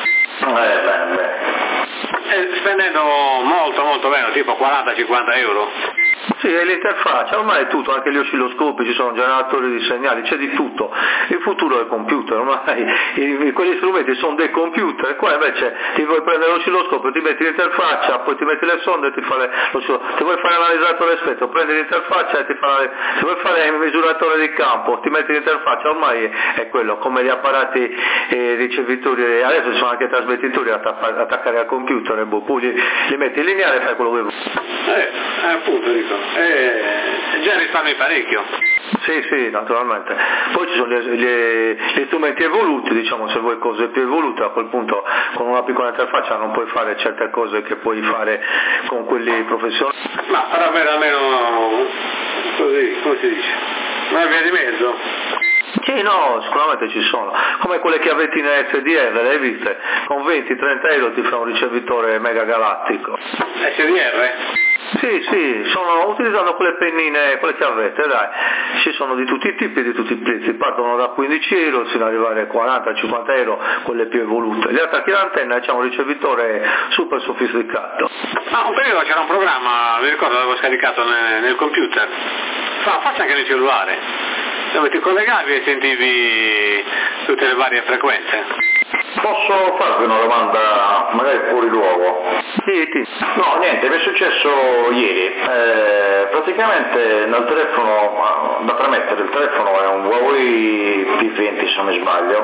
Spendendo molto meno, tipo 40-50 euro. Sì, è l'interfaccia, ormai è tutto, anche gli oscilloscopi, ci sono generatori di segnali, c'è di tutto. Il futuro è il computer, ormai quegli strumenti sono dei computer, qua invece ti vuoi prendere l'oscilloscopio, ti metti l'interfaccia, poi ti metti le sonde e ti fa ti vuoi fare l'analizzatore spettro, prendi l'interfaccia e ti vuoi fare il misuratore di campo, ti metti l'interfaccia, ormai è quello, come gli apparati ricevitori, adesso ci sono anche trasmettitori da attaccare al computer, e poi li metti in lineare e fai quello che vuoi. Appunto dico, già risparmi parecchio. Sì, naturalmente. Poi ci sono gli strumenti evoluti, diciamo, se vuoi cose più evolute, a quel punto con una piccola interfaccia non puoi fare certe cose che puoi fare con quelli professionali. Ma per avere almeno, così, come si dice, una via di mezzo. Sì, no, sicuramente ci sono, come quelle chiavettine SDR, le hai viste? Con 20-30 euro ti fa un ricevitore mega galattico. SDR? Sì, sono utilizzando quelle pennine, quelle chiavette, dai, ci sono di tutti i tipi e di tutti i prezzi, partono da 15 euro fino ad arrivare a 40-50 euro, quelle più evolute. Gli attacchi all'antenna c'è un ricevitore super sofisticato. Un periodo c'era un programma, mi ricordo, l'avevo scaricato nel computer, forse anche nel cellulare, dove ti collegavi e sentivi tutte le varie frequenze. Posso farvi una domanda magari fuori luogo? Sì. No, niente, mi è successo ieri, praticamente nel telefono, da premettere, il telefono è un Huawei P20 se non mi sbaglio,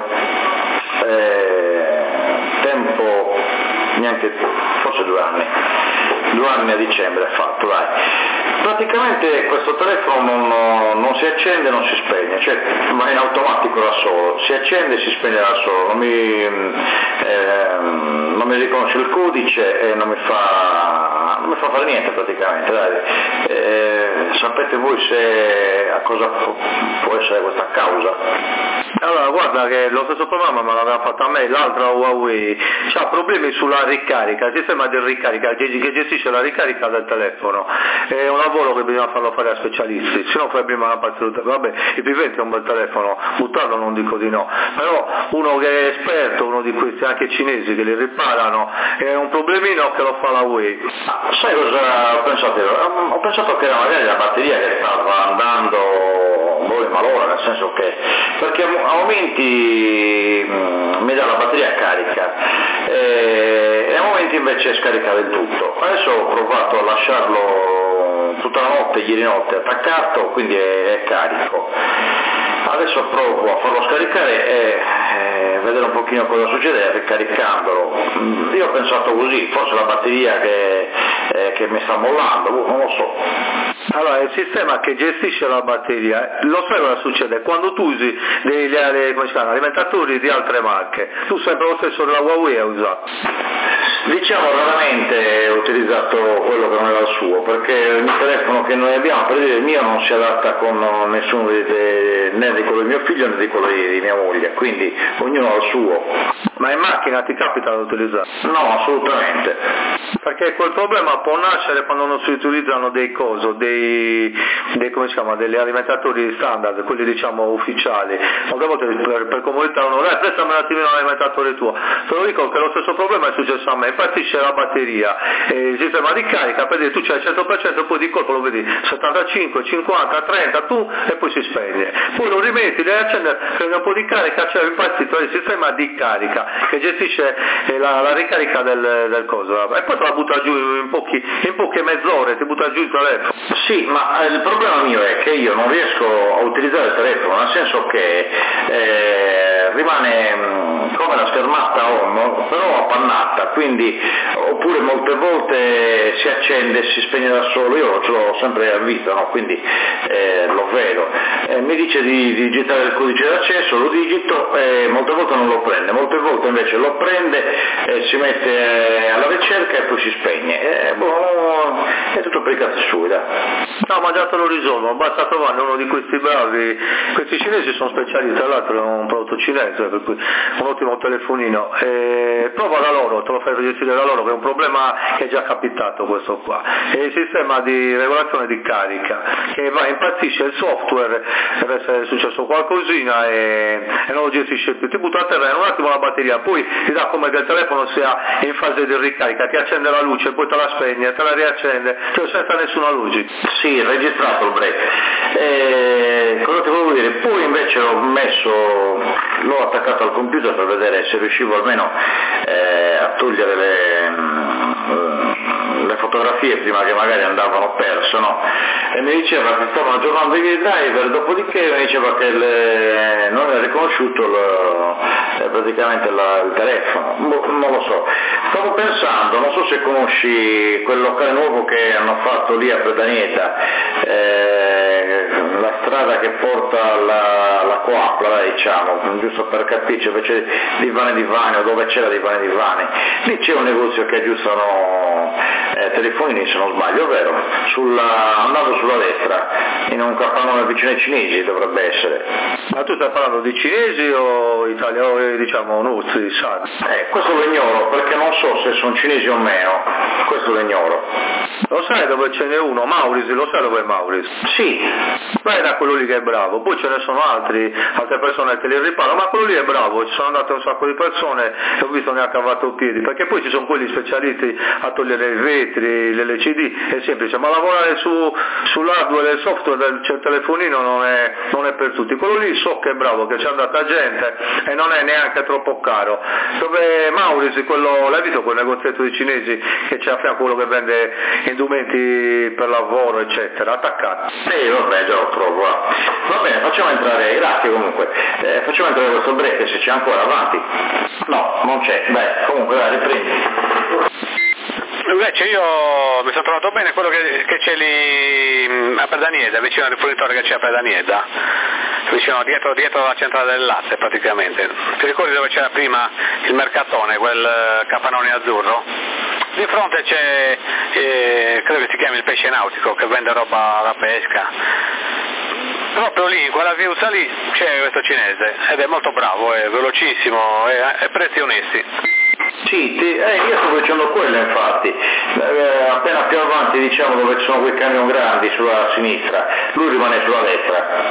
tempo neanche, forse 2 anni a dicembre è fatto, dai. Praticamente questo telefono non si accende e non si spegne, cioè va in automatico da solo, si accende e si spegne da solo, non mi riconosce il codice e non mi fa fare niente praticamente, dai. Sapete voi a cosa può essere questa causa? Allora, guarda che lo stesso programma me l'aveva fatto a me, l'altra Huawei, c'ha problemi sulla ricarica, il sistema di ricarica che gestisce la ricarica del telefono, è un lavoro che bisogna farlo fare a specialisti, se no fai prima una parte, vabbè, il P20 è un bel telefono, buttarlo non dico di no, però uno che è esperto, uno di questi anche cinesi che li riparano, è un problemino che lo fa la Huawei. Sai cosa ho pensato? Ho pensato che era magari la batteria che stava andando malora, nel senso che, perché a momenti mi dà la batteria carica e a momenti invece scarica del tutto. Adesso ho provato a lasciarlo tutta la notte, ieri notte attaccato, quindi è carico. Adesso provo a farlo scaricare e vedere un pochino cosa succede ricaricandolo. Io ho pensato così, forse la batteria che mi sta mollando, non lo so. Allora, il sistema che gestisce la batteria, lo sai cosa succede? Quando tu usi degli alimentatori di altre marche, tu sempre lo stesso della Huawei hai usato? Diciamo raramente ho utilizzato quello che non era il suo, perché il telefono che noi abbiamo, per dire il mio, non si adatta con nessuno né di quello di mio figlio né di quello di mia moglie, quindi ognuno ha il suo. Ma in macchina ti capita di utilizzare? No, assolutamente. Perché quel problema può nascere quando non si utilizzano degli alimentatori standard, quelli diciamo ufficiali. Molte volte per comodità uno prestami un attimino l'alimentatore tuo. Te lo dico che lo stesso problema è successo a me, impazzisce la batteria, il sistema di carica, per dire tu c'hai il 100%, poi di colpo lo vedi 75, 50, 30, tu e poi si spegne. Poi lo rimetti, devi accendere, prendi un po' di carica, c'è impazzito il sistema di carica che gestisce la ricarica del coso, e poi te la butta giù in poche mezz'ore, ti butta giù il telefono. Sì, ma il problema mio è che io non riesco a utilizzare il telefono, nel senso che rimane come la schermata home, però appannata, quindi oppure molte volte si accende e si spegne da solo, io ce l'ho sempre a vista, no? Quindi lo vedo. Mi dice di digitare il codice d'accesso, lo digito e molte volte non lo prende, molte volte invece lo prende, si mette alla ricerca e poi si spegne. È tutto per i cazzi suoi, dai. No, ma già te lo risolvo, basta trovare uno di questi bravi, questi cinesi sono specialisti, tra l'altro è un prodotto cinese, per cui un ottimo telefonino, prova da loro, te lo fai gestire da loro, che è un problema che è già capitato questo qua, è il sistema di regolazione di carica, che impazzisce il software, deve essere successo qualcosina e non lo gestisce più, ti butta a terra in un attimo la batteria, poi ti dà come che il telefono sia in fase di ricarica, ti accende la luce, poi te la spegne, te la riaccende, cioè senza nessuna luce. Sì, registrato il break. Cosa ti volevo dire? Poi invece l'ho attaccato al computer per vedere se riuscivo almeno a togliere le fotografie prima che magari andavano perse, no? E mi diceva che stavano aggiornando i driver, dopodiché mi diceva che non era riconosciuto praticamente il telefono, non lo so. Stavo pensando, non so se conosci quel locale nuovo che hanno fatto lì a Predanieta, la strada che porta alla Coapla, diciamo, giusto per capirci, invece Divani, o dove c'era Divani, lì c'è un negozio che aggiustano telefonini, se non sbaglio, vero? Andando sulla destra, in un capannone vicino ai cinesi dovrebbe essere. Ma tu stai parlando di cinesi o italiani, diciamo, nostri, sai? Questo lo ignoro, perché non so se sono cinesi o meno, questo lo ignoro. Lo sai dove ce n'è uno? Maurice, lo sai dove è Maurice? Sì. Vai da quello lì che è bravo, poi ce ne sono altre persone che li riparano, ma quello lì è bravo, ci sono andate un sacco di persone e ho visto ne ha cavato piedi, perché poi ci sono quelli specialisti a togliere i vetri, l'LCD, è semplice, ma lavorare sull'hardware e il software del telefonino non è per tutti. Quello lì so che è bravo, che c'è andata gente e non è neanche troppo caro. Dove Maurice, quello, l'hai visto quel negozietto di cinesi che c'è a fianco, quello che vende indumenti per lavoro eccetera, attaccato? Sì, vabbè, già lo trovo. Va bene, facciamo entrare, grazie comunque, facciamo entrare questo break se c'è ancora, avanti. No, non c'è, beh, comunque dai, riprendi. Invece io mi sono trovato bene quello che c'è lì a Predanieda, vicino al rifornitore che c'è a Predanieda, vicino dietro la centrale del latte praticamente. Ti ricordi dove c'era prima il mercatone, quel capannone azzurro? Di fronte c'è, credo che si chiami il pesce nautico, che vende roba da pesca. Proprio lì, in quella viuzza lì, c'è questo cinese, ed è molto bravo, è velocissimo, e prezzi onesti. Sì, io sto facendo quello infatti, appena più avanti diciamo dove ci sono quei camion grandi sulla sinistra, lui rimane sulla destra.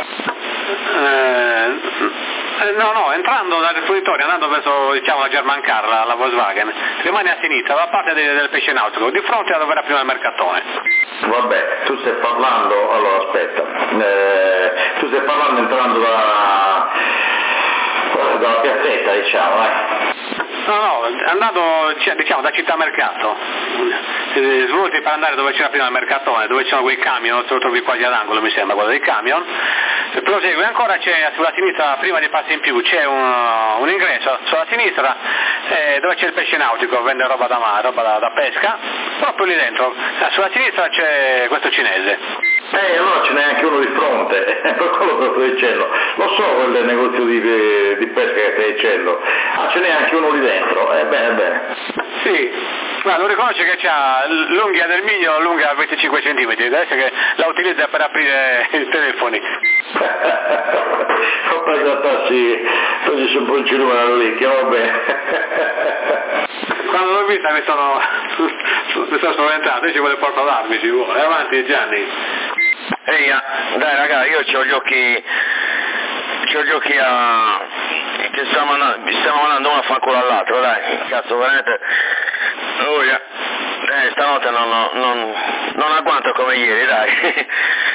No, entrando dal rifornitore, andando verso diciamo la Germancar, la Volkswagen, rimane a sinistra, dalla parte del pesce nautico, di fronte a dove era prima il mercatone. Vabbè, tu stai parlando, allora aspetta, tu stai parlando entrando dalla piazzetta diciamo, No, andando diciamo da Città Mercato, svolti per andare dove c'era prima il mercatone, dove ci sono quei camion, te lo trovi quasi ad angolo mi sembra, quello dei camion, prosegue ancora, c'è sulla sinistra, prima di passi in più, c'è un ingresso sulla sinistra dove c'è il pesce nautico, vende roba da mare, roba da pesca, proprio lì dentro, sulla sinistra c'è questo cinese. Allora ce n'è anche uno di fronte, per quello che sto dicendo, lo so quel negozio di pesca che stai dicendo, ce n'è anche uno lì dentro, bene. Sì, ma lo riconosce che c'ha l'unghia del miglio lunga 25 cm, adesso che la utilizza per aprire i telefoni. Ho preso a tassi, togliersi un po' il cilume dall'orecchio, va bene. Quando l'ho vista mi sono spaventato, ci vuole porto d'armi, ci vuole, avanti Gianni. Ehi, dai raga, io c'ho gli occhi a... che stiamo mandando uno a fanculo all'altro, dai, cazzo, veramente... stanotte non agguanto come ieri, dai.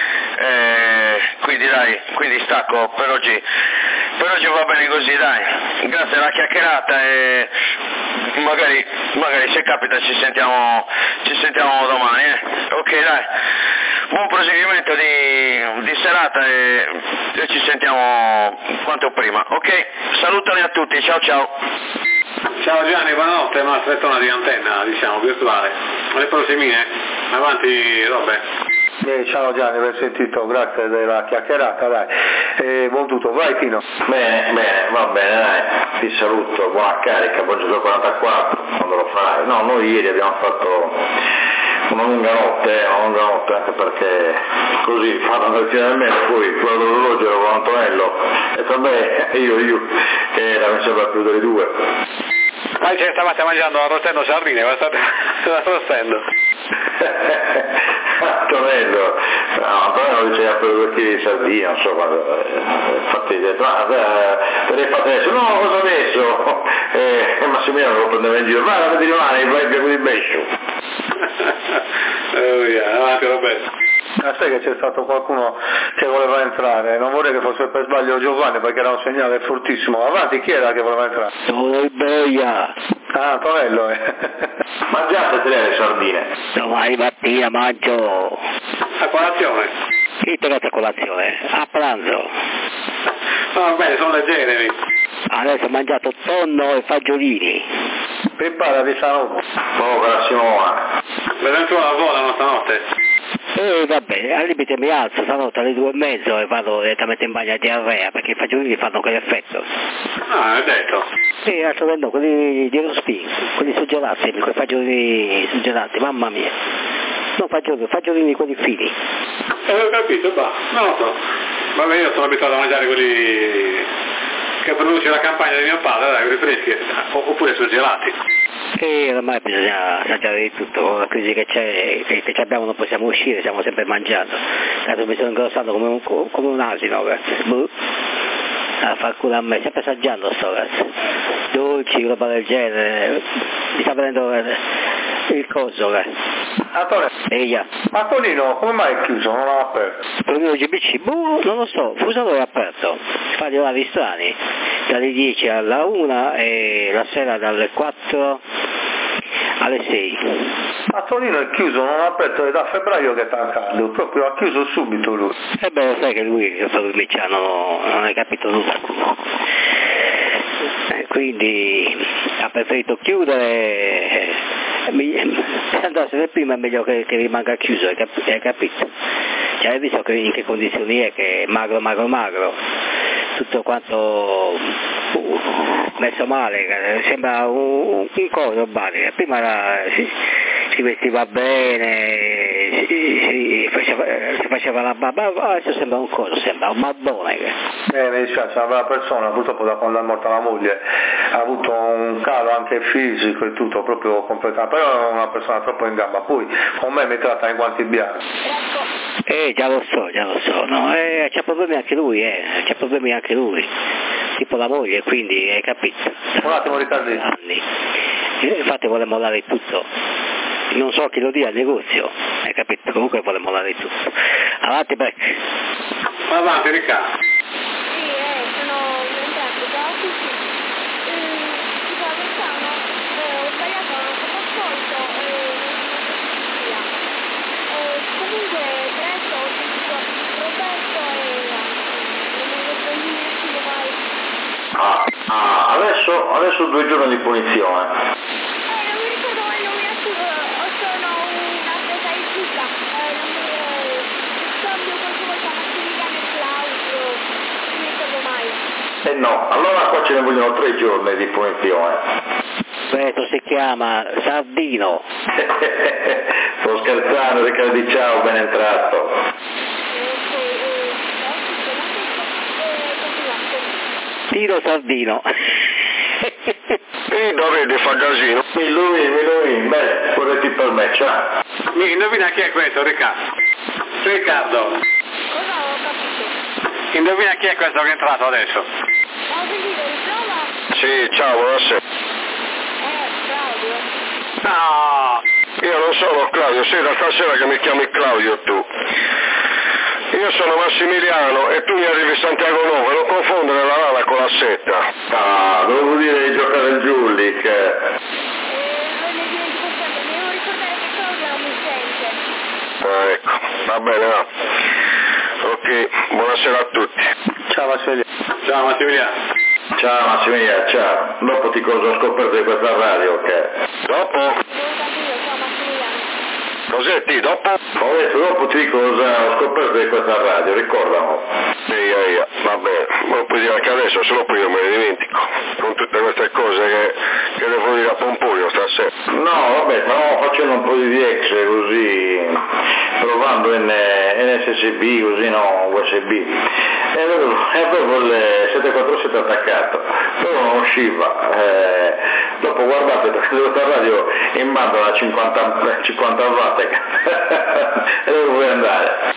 Quindi stacco per oggi va bene così, dai, grazie alla chiacchierata e magari se capita ci sentiamo domani, ok, dai, buon proseguimento di serata e ci sentiamo quanto prima, ok, salutami a tutti, ciao. Ciao Gianni, buonanotte, ma aspetta una di antenna, diciamo, virtuale, alle prossime, avanti Robbe. Ciao Gianni, aver sentito, grazie della chiacchierata, dai, buon tutto, vai Tino. Bene, va bene, dai, ti saluto, buona carica, buon gioco 44, quando lo farai. No, noi ieri abbiamo fatto una lunga notte, anche perché così fanno del fine del mese, poi guardo l'orologio ero con Antonello, e vabbè, io, che era mi sembra più delle 2. Ma stavate mangiando arrostendo sardine, ma state arrostendo. Antonello diceva per 2 kg di sardina, insomma, infatti te ne fate adesso, no, cosa adesso? E Massimiliano lo prendeva in giro, vai a vedere male, vai via con il bescio. Avanti Roberto. Sai che c'è stato qualcuno che voleva entrare, non vorrei che fosse per sbaglio Giovanni perché era un segnale fortissimo, avanti, chi era che voleva entrare? Sono il Boia. Antonello Mangiate le sardine? Domani mattina mangio. A colazione? Chi te a colazione? A pranzo. Va bene, sono leggeri. Adesso ho mangiato tonno e fagiolini. Preparati stanotte. La Simona. L'eventuale volano stanotte? Vabbè, al limite mi alzo stanotte alle 2:30 e vado direttamente in bagno a diarrea perché i fagiolini fanno quell'effetto. È detto. Sì, altro no, quelli di Rospin, quelli suggelati, quei fagiolini suggelati, mamma mia. No, fagiolini quelli fini. Ho capito, non lo so. Vabbè, io sono abituato a mangiare quelli che produce la campagna di mio padre, dai, quelli freschi, oppure surgelati. E ormai bisogna assaggiare di tutto, con la crisi che c'è, che abbiamo non possiamo uscire, stiamo sempre mangiando. Tanto mi sono ingrossato come un asino, ragazzi. A far culo a me, sempre assaggiando sto, ragazzi. Dolci, roba del genere, mi sta venendo il coso, ragazzi. Antonio, Eia. ma Tonino come mai è chiuso? Non l'ha aperto? Tonino GBC, non lo so, Fusaro è aperto, fa gli orari strani, dalle 10 alla 1 e la sera dalle 4 alle 6. A Tonino è chiuso, non l'ha aperto, è da febbraio che sta caldo, proprio ha chiuso subito lui. Beh, sai che lui che fa Luciano non hai capito nulla. Quindi ha preferito chiudere, andarsene prima è meglio che rimanga chiuso, hai capito? Cioè, hai visto in che condizioni è, che è magro, tutto quanto messo male, sembra un coso Bari, prima si vestiva bene, si faceva la barba, adesso sembra un coso, sembra un maddone. Mi dispiace, una bella persona, purtroppo da quando è morta la moglie ha avuto un calo anche fisico e tutto, proprio completamente, però è una persona troppo in gamba, poi con me mi tratta in guanti bianchi. Già lo so, no? C'ha problemi anche lui, tipo la moglie, quindi hai capito? Un attimo Riccardino. Infatti vuole mollare tutto, non so chi lo dia al negozio, hai capito? Comunque vuole mollare tutto. Avanti Beck. Avanti Riccardo. Sono entrato da uffici, stavo pensando, ho sbagliato, non ho ascolto, comunque presto ho sentito Roberto e non mi ho nessuno mai. Adesso 2 giorni di punizione. Non mi ricordo mai il nome sono un'atleta iscritta, scambio qualche volta Massimiliano e Claudio, non mi ricordo mai. No, allora qua ce ne vogliono 3 giorni di punizione. Questo si chiama Sardino. Sto scherzando, Riccardo, ciao, ben entrato. Tiro Sardino. E dovete far casino. Lui, beh, vorresti per me, ciao. Indovina chi è questo, Riccardo? Cosa ho capito? Indovina chi è questo che è entrato adesso? Ho sentito il prova? Sì, ciao, buonasera. Claudio. No! Io non sono Claudio, sei da stasera che mi chiami Claudio tu. Io sono Massimiliano e tu mi arrivi Santiago Nuovo, non confondere la rana con la setta. Ah, dovevo dire di giocare il Giulic. Ne dimentico sempre, mi devo ricordare che Claudio è un mittente. Ecco, va bene, va. Ok, buonasera a tutti. Ciao Massimiliano. Ciao Massimiliano. Ciao Massimiliano, ciao. Dopo ti cosa ho scoperto di questa radio, ok? Dopo? Ciao Massimiliano. Cos'è ti dopo? Ho detto dopo ti cosa ho scoperto di questa radio, ricordalo. Eia, va bene, ma lo puoi dire anche adesso, se no poi io me ne dimentico. Con tutte queste cose che devo dire a Pompuglio stasera. No, vabbè, stavamo facendo un po' di VX così, provando NSSB, così no, USB. E avevo il 747 attaccato, però non usciva. Dopo guardate, perché questa radio in banda da 50 watt e dove vuoi andare?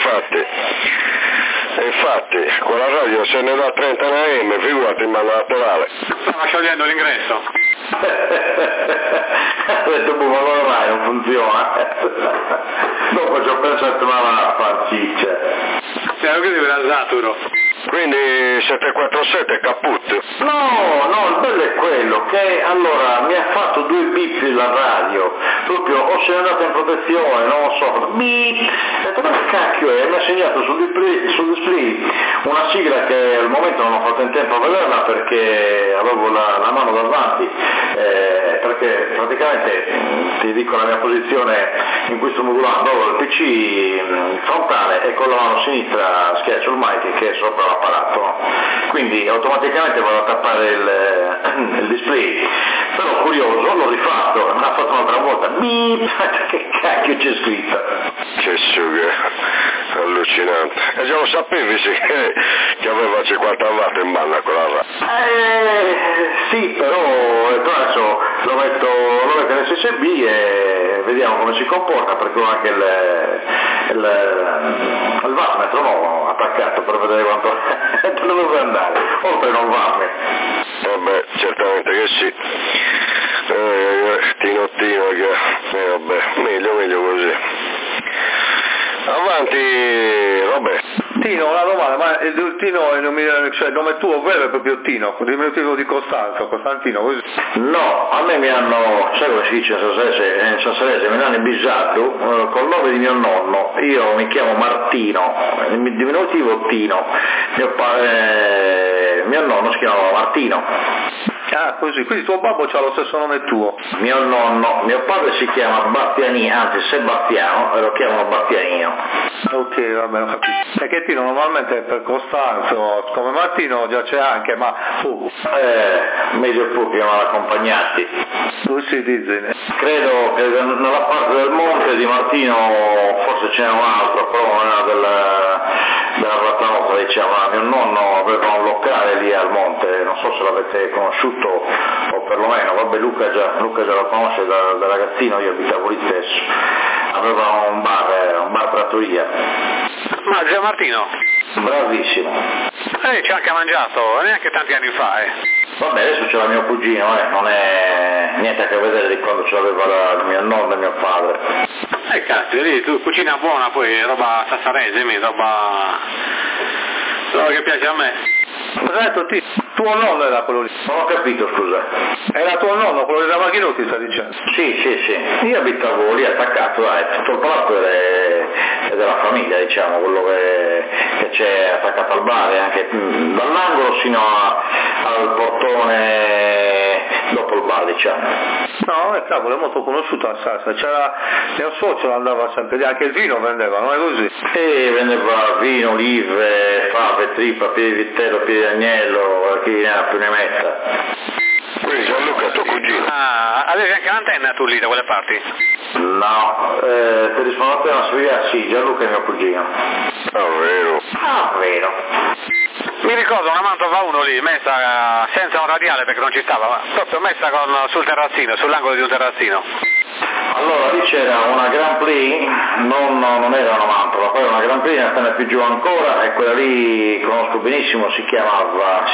Infatti, quella radio se ne dà 30 in AM, figurati in banda laterale. Stava sciogliendo l'ingresso. Ho detto, ma ormai non funziona. Dopo ci ho pensato, ma panciccia. Cioè, che deve da Saturo. Quindi 747 caput. No, il bello è quello che allora mi ha fatto 2 bip la radio, proprio o se è andata in protezione, non lo so, bip, ho detto ma che cacchio è? Mi ha segnato sul display una sigla che al momento non ho fatto in tempo a vederla perché avevo la mano davanti, perché praticamente ti dico la mia posizione in cui sto modulando, avevo il PC frontale e con la mano sinistra schiaccio il mic che è sopra l'apparato, no? Quindi automaticamente vado a tappare il display, però curioso, l'ho rifatto, me l'ha fatto un'altra volta, che cacchio c'è scritto? Che suga, allucinante. E già lo sapevi che aveva 50 watt in banda quella radio? Sì, però adesso lo metto nell'SSB e vediamo come si comporta, perché ho anche il wattmetro nuovo attaccato per vedere quanto dove andare, oltre non wattmetro. Vabbè, certamente che sì. Tino che vabbè, meglio così. Avanti, vabbè. Tino, una domanda, ma il Tino è il nome tuo vero è proprio Tino, diminutivo di Costantino, così? No, a me mi hanno, sai come si dice in Sassarese, me l'hanno imbizzato col nome di mio nonno, io mi chiamo Martino, il diminutivo Tino, mio nonno si chiamava Martino. Ah, così, quindi tuo babbo ha lo stesso nome tuo? Mio padre si chiama Battianino, anzi Sebastiano, e lo chiamano Battianino. Ok, va bene, ho capito. E che Tino normalmente per Costanzo, come Martino già c'è anche, ma fu. Meglio fu chiamare accompagnati. Così dice. Credo che nella parte del monte di Martino forse c'era un altro, però non era della Porta Nostra, diciamo. Mio nonno aveva un locale lì al monte, non so se l'avete conosciuto o perlomeno, vabbè Luca già lo conosce da ragazzino, io abitavo lì stesso, aveva un bar trattoria. Ma zio Martino? Bravissimo. Ci ha anche mangiato, neanche tanti anni fa, Vabbè, adesso c'è mio cugino, non è niente a che vedere di quando ce l'aveva mio nonno e mio padre. Cazzo, lì tu cucina buona, poi roba sassarese, roba che piace a me. Cosa hai detto tuo nonno era quello lì? Non ho capito, scusa. Era tuo nonno, quello della Maghinuti, sta dicendo? Sì. Io abitavo lì attaccato, tutto il palazzo è della famiglia, diciamo, quello che c'è attaccato al bar, anche dall'angolo fino al portone dopo il bar, diciamo. No, cavolo, è molto conosciuto a Sassa, mio suocero andava sempre lì, anche il vino vendeva, non è così? Vendeva vino, olive, fave, trippa, piedi di vitello, piedi di agnello, chi ne ha più ne metta. Quindi Gianluca, tuo cugino. Avevi anche l'antenna tu lì da quelle parti? No, per rispondere a una sfida, sì, Gianluca è mio cugino. Vero. Vero. Mi ricordo una Mantova 1 lì, messa senza un radiale perché non ci stava, ma proprio messa sul terrazzino, sull'angolo di un terrazzino. Allora lì c'era una Grand Prix, non era una Mantova, poi una Grand Prix ne più giù ancora, e quella lì conosco benissimo, si chiama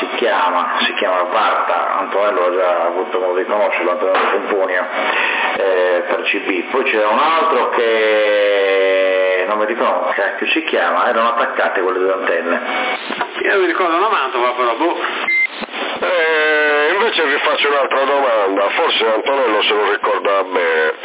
Varta, Antonello ha già avuto modo di conoscerlo, Antonello Pomponio, per CB. Poi c'era un altro che non mi ricordo che si chiama, erano attaccate quelle due antenne. Io mi ricordo una Mantova però, Invece vi faccio un'altra domanda, forse Antonello se lo ricorda bene.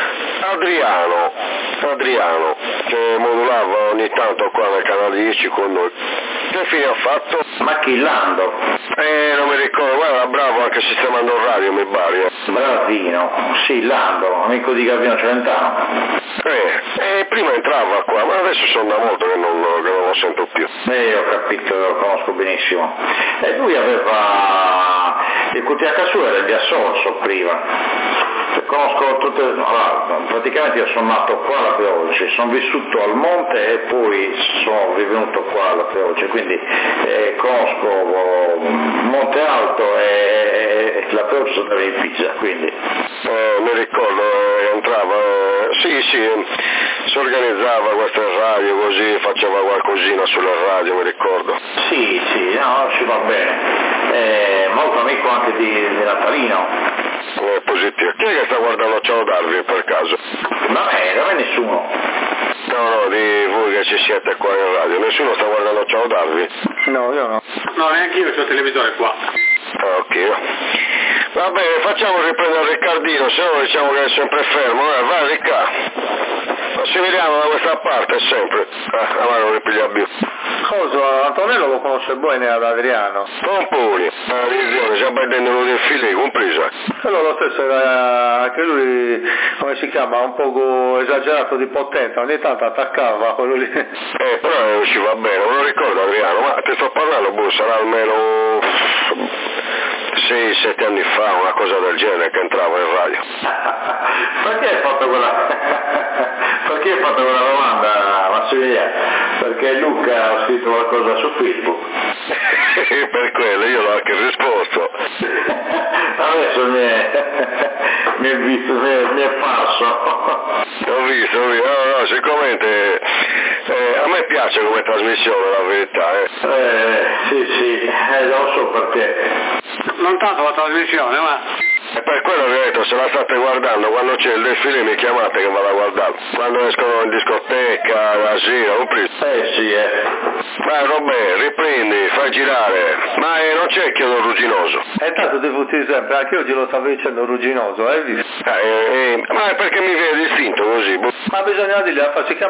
Adriano, che modulava ogni tanto qua nel canale 10 con noi, che fine ha fatto? Ma chi, Lando? Non mi ricordo, guarda, bravo anche sistemando il radio, mi pare. Bravino, sì, Lando, amico di Gavino Celentano. Prima entrava qua, ma adesso sono da molto che non lo sento più. Ho capito, lo conosco benissimo. E lui aveva il QTH suo era il Biassorso prima. Conosco tutte, praticamente io sono nato qua alla Peoce, sono vissuto al monte e poi sono rivenuto qua alla Peoce, quindi conosco Monte Alto e la Peoce sono in pizza, quindi. Mi ricordo, entrava, sì, si organizzava questa radio così, faceva qualcosina sulla radio, mi ricordo. Sì, no, ci va bene. Molto amico anche di Natalino. Positivo. Chi è che sta guardando Ciao Darwin per caso? Da me nessuno. No, di voi che ci siete qua in radio, nessuno sta guardando Ciao Darwin? No, io no. No, neanche io, c'ho il televisore qua. Ok. Va bene, facciamo riprendere Riccardino, se no diciamo che è sempre fermo, vai Ricca. Ci vediamo da questa parte sempre. A me non ripiglia più. Cosa? Antonello lo conosce bene ad Adriano? Pomponi, la visione, già prendendo del filet, compresa. Quello lo stesso era anche lui, come si chiama, un poco esagerato di potenza, ogni tanto attaccava quello lì. Però ci va bene, me lo ricordo Adriano, ma ti sto parlando, sarà almeno 6-7 anni fa, una cosa del genere, che entravo in radio. Perché hai fatto quella domanda, Massimiliano? Perché Luca ha scritto qualcosa su Facebook. Per quello io l'ho anche risposto. Adesso mi è parso. Ho visto, no, sicuramente a me piace come trasmissione, la verità. Sì, lo so perché. Non tanto la trasmissione, ma... E per quello vi ho detto, se la state guardando, quando c'è il defilé mi chiamate che vado a guardare. Quando escono in discoteca, alla sera, un primo. Sì. Vai Robè, riprendi, fai girare. Ma non c'è il chiodo rugginoso. Tanto devo dire sempre, anche oggi lo stavo dicendo rugginoso, hai visto? Ma è perché mi vede distinto così. Ma bisogna dirgli, si chiama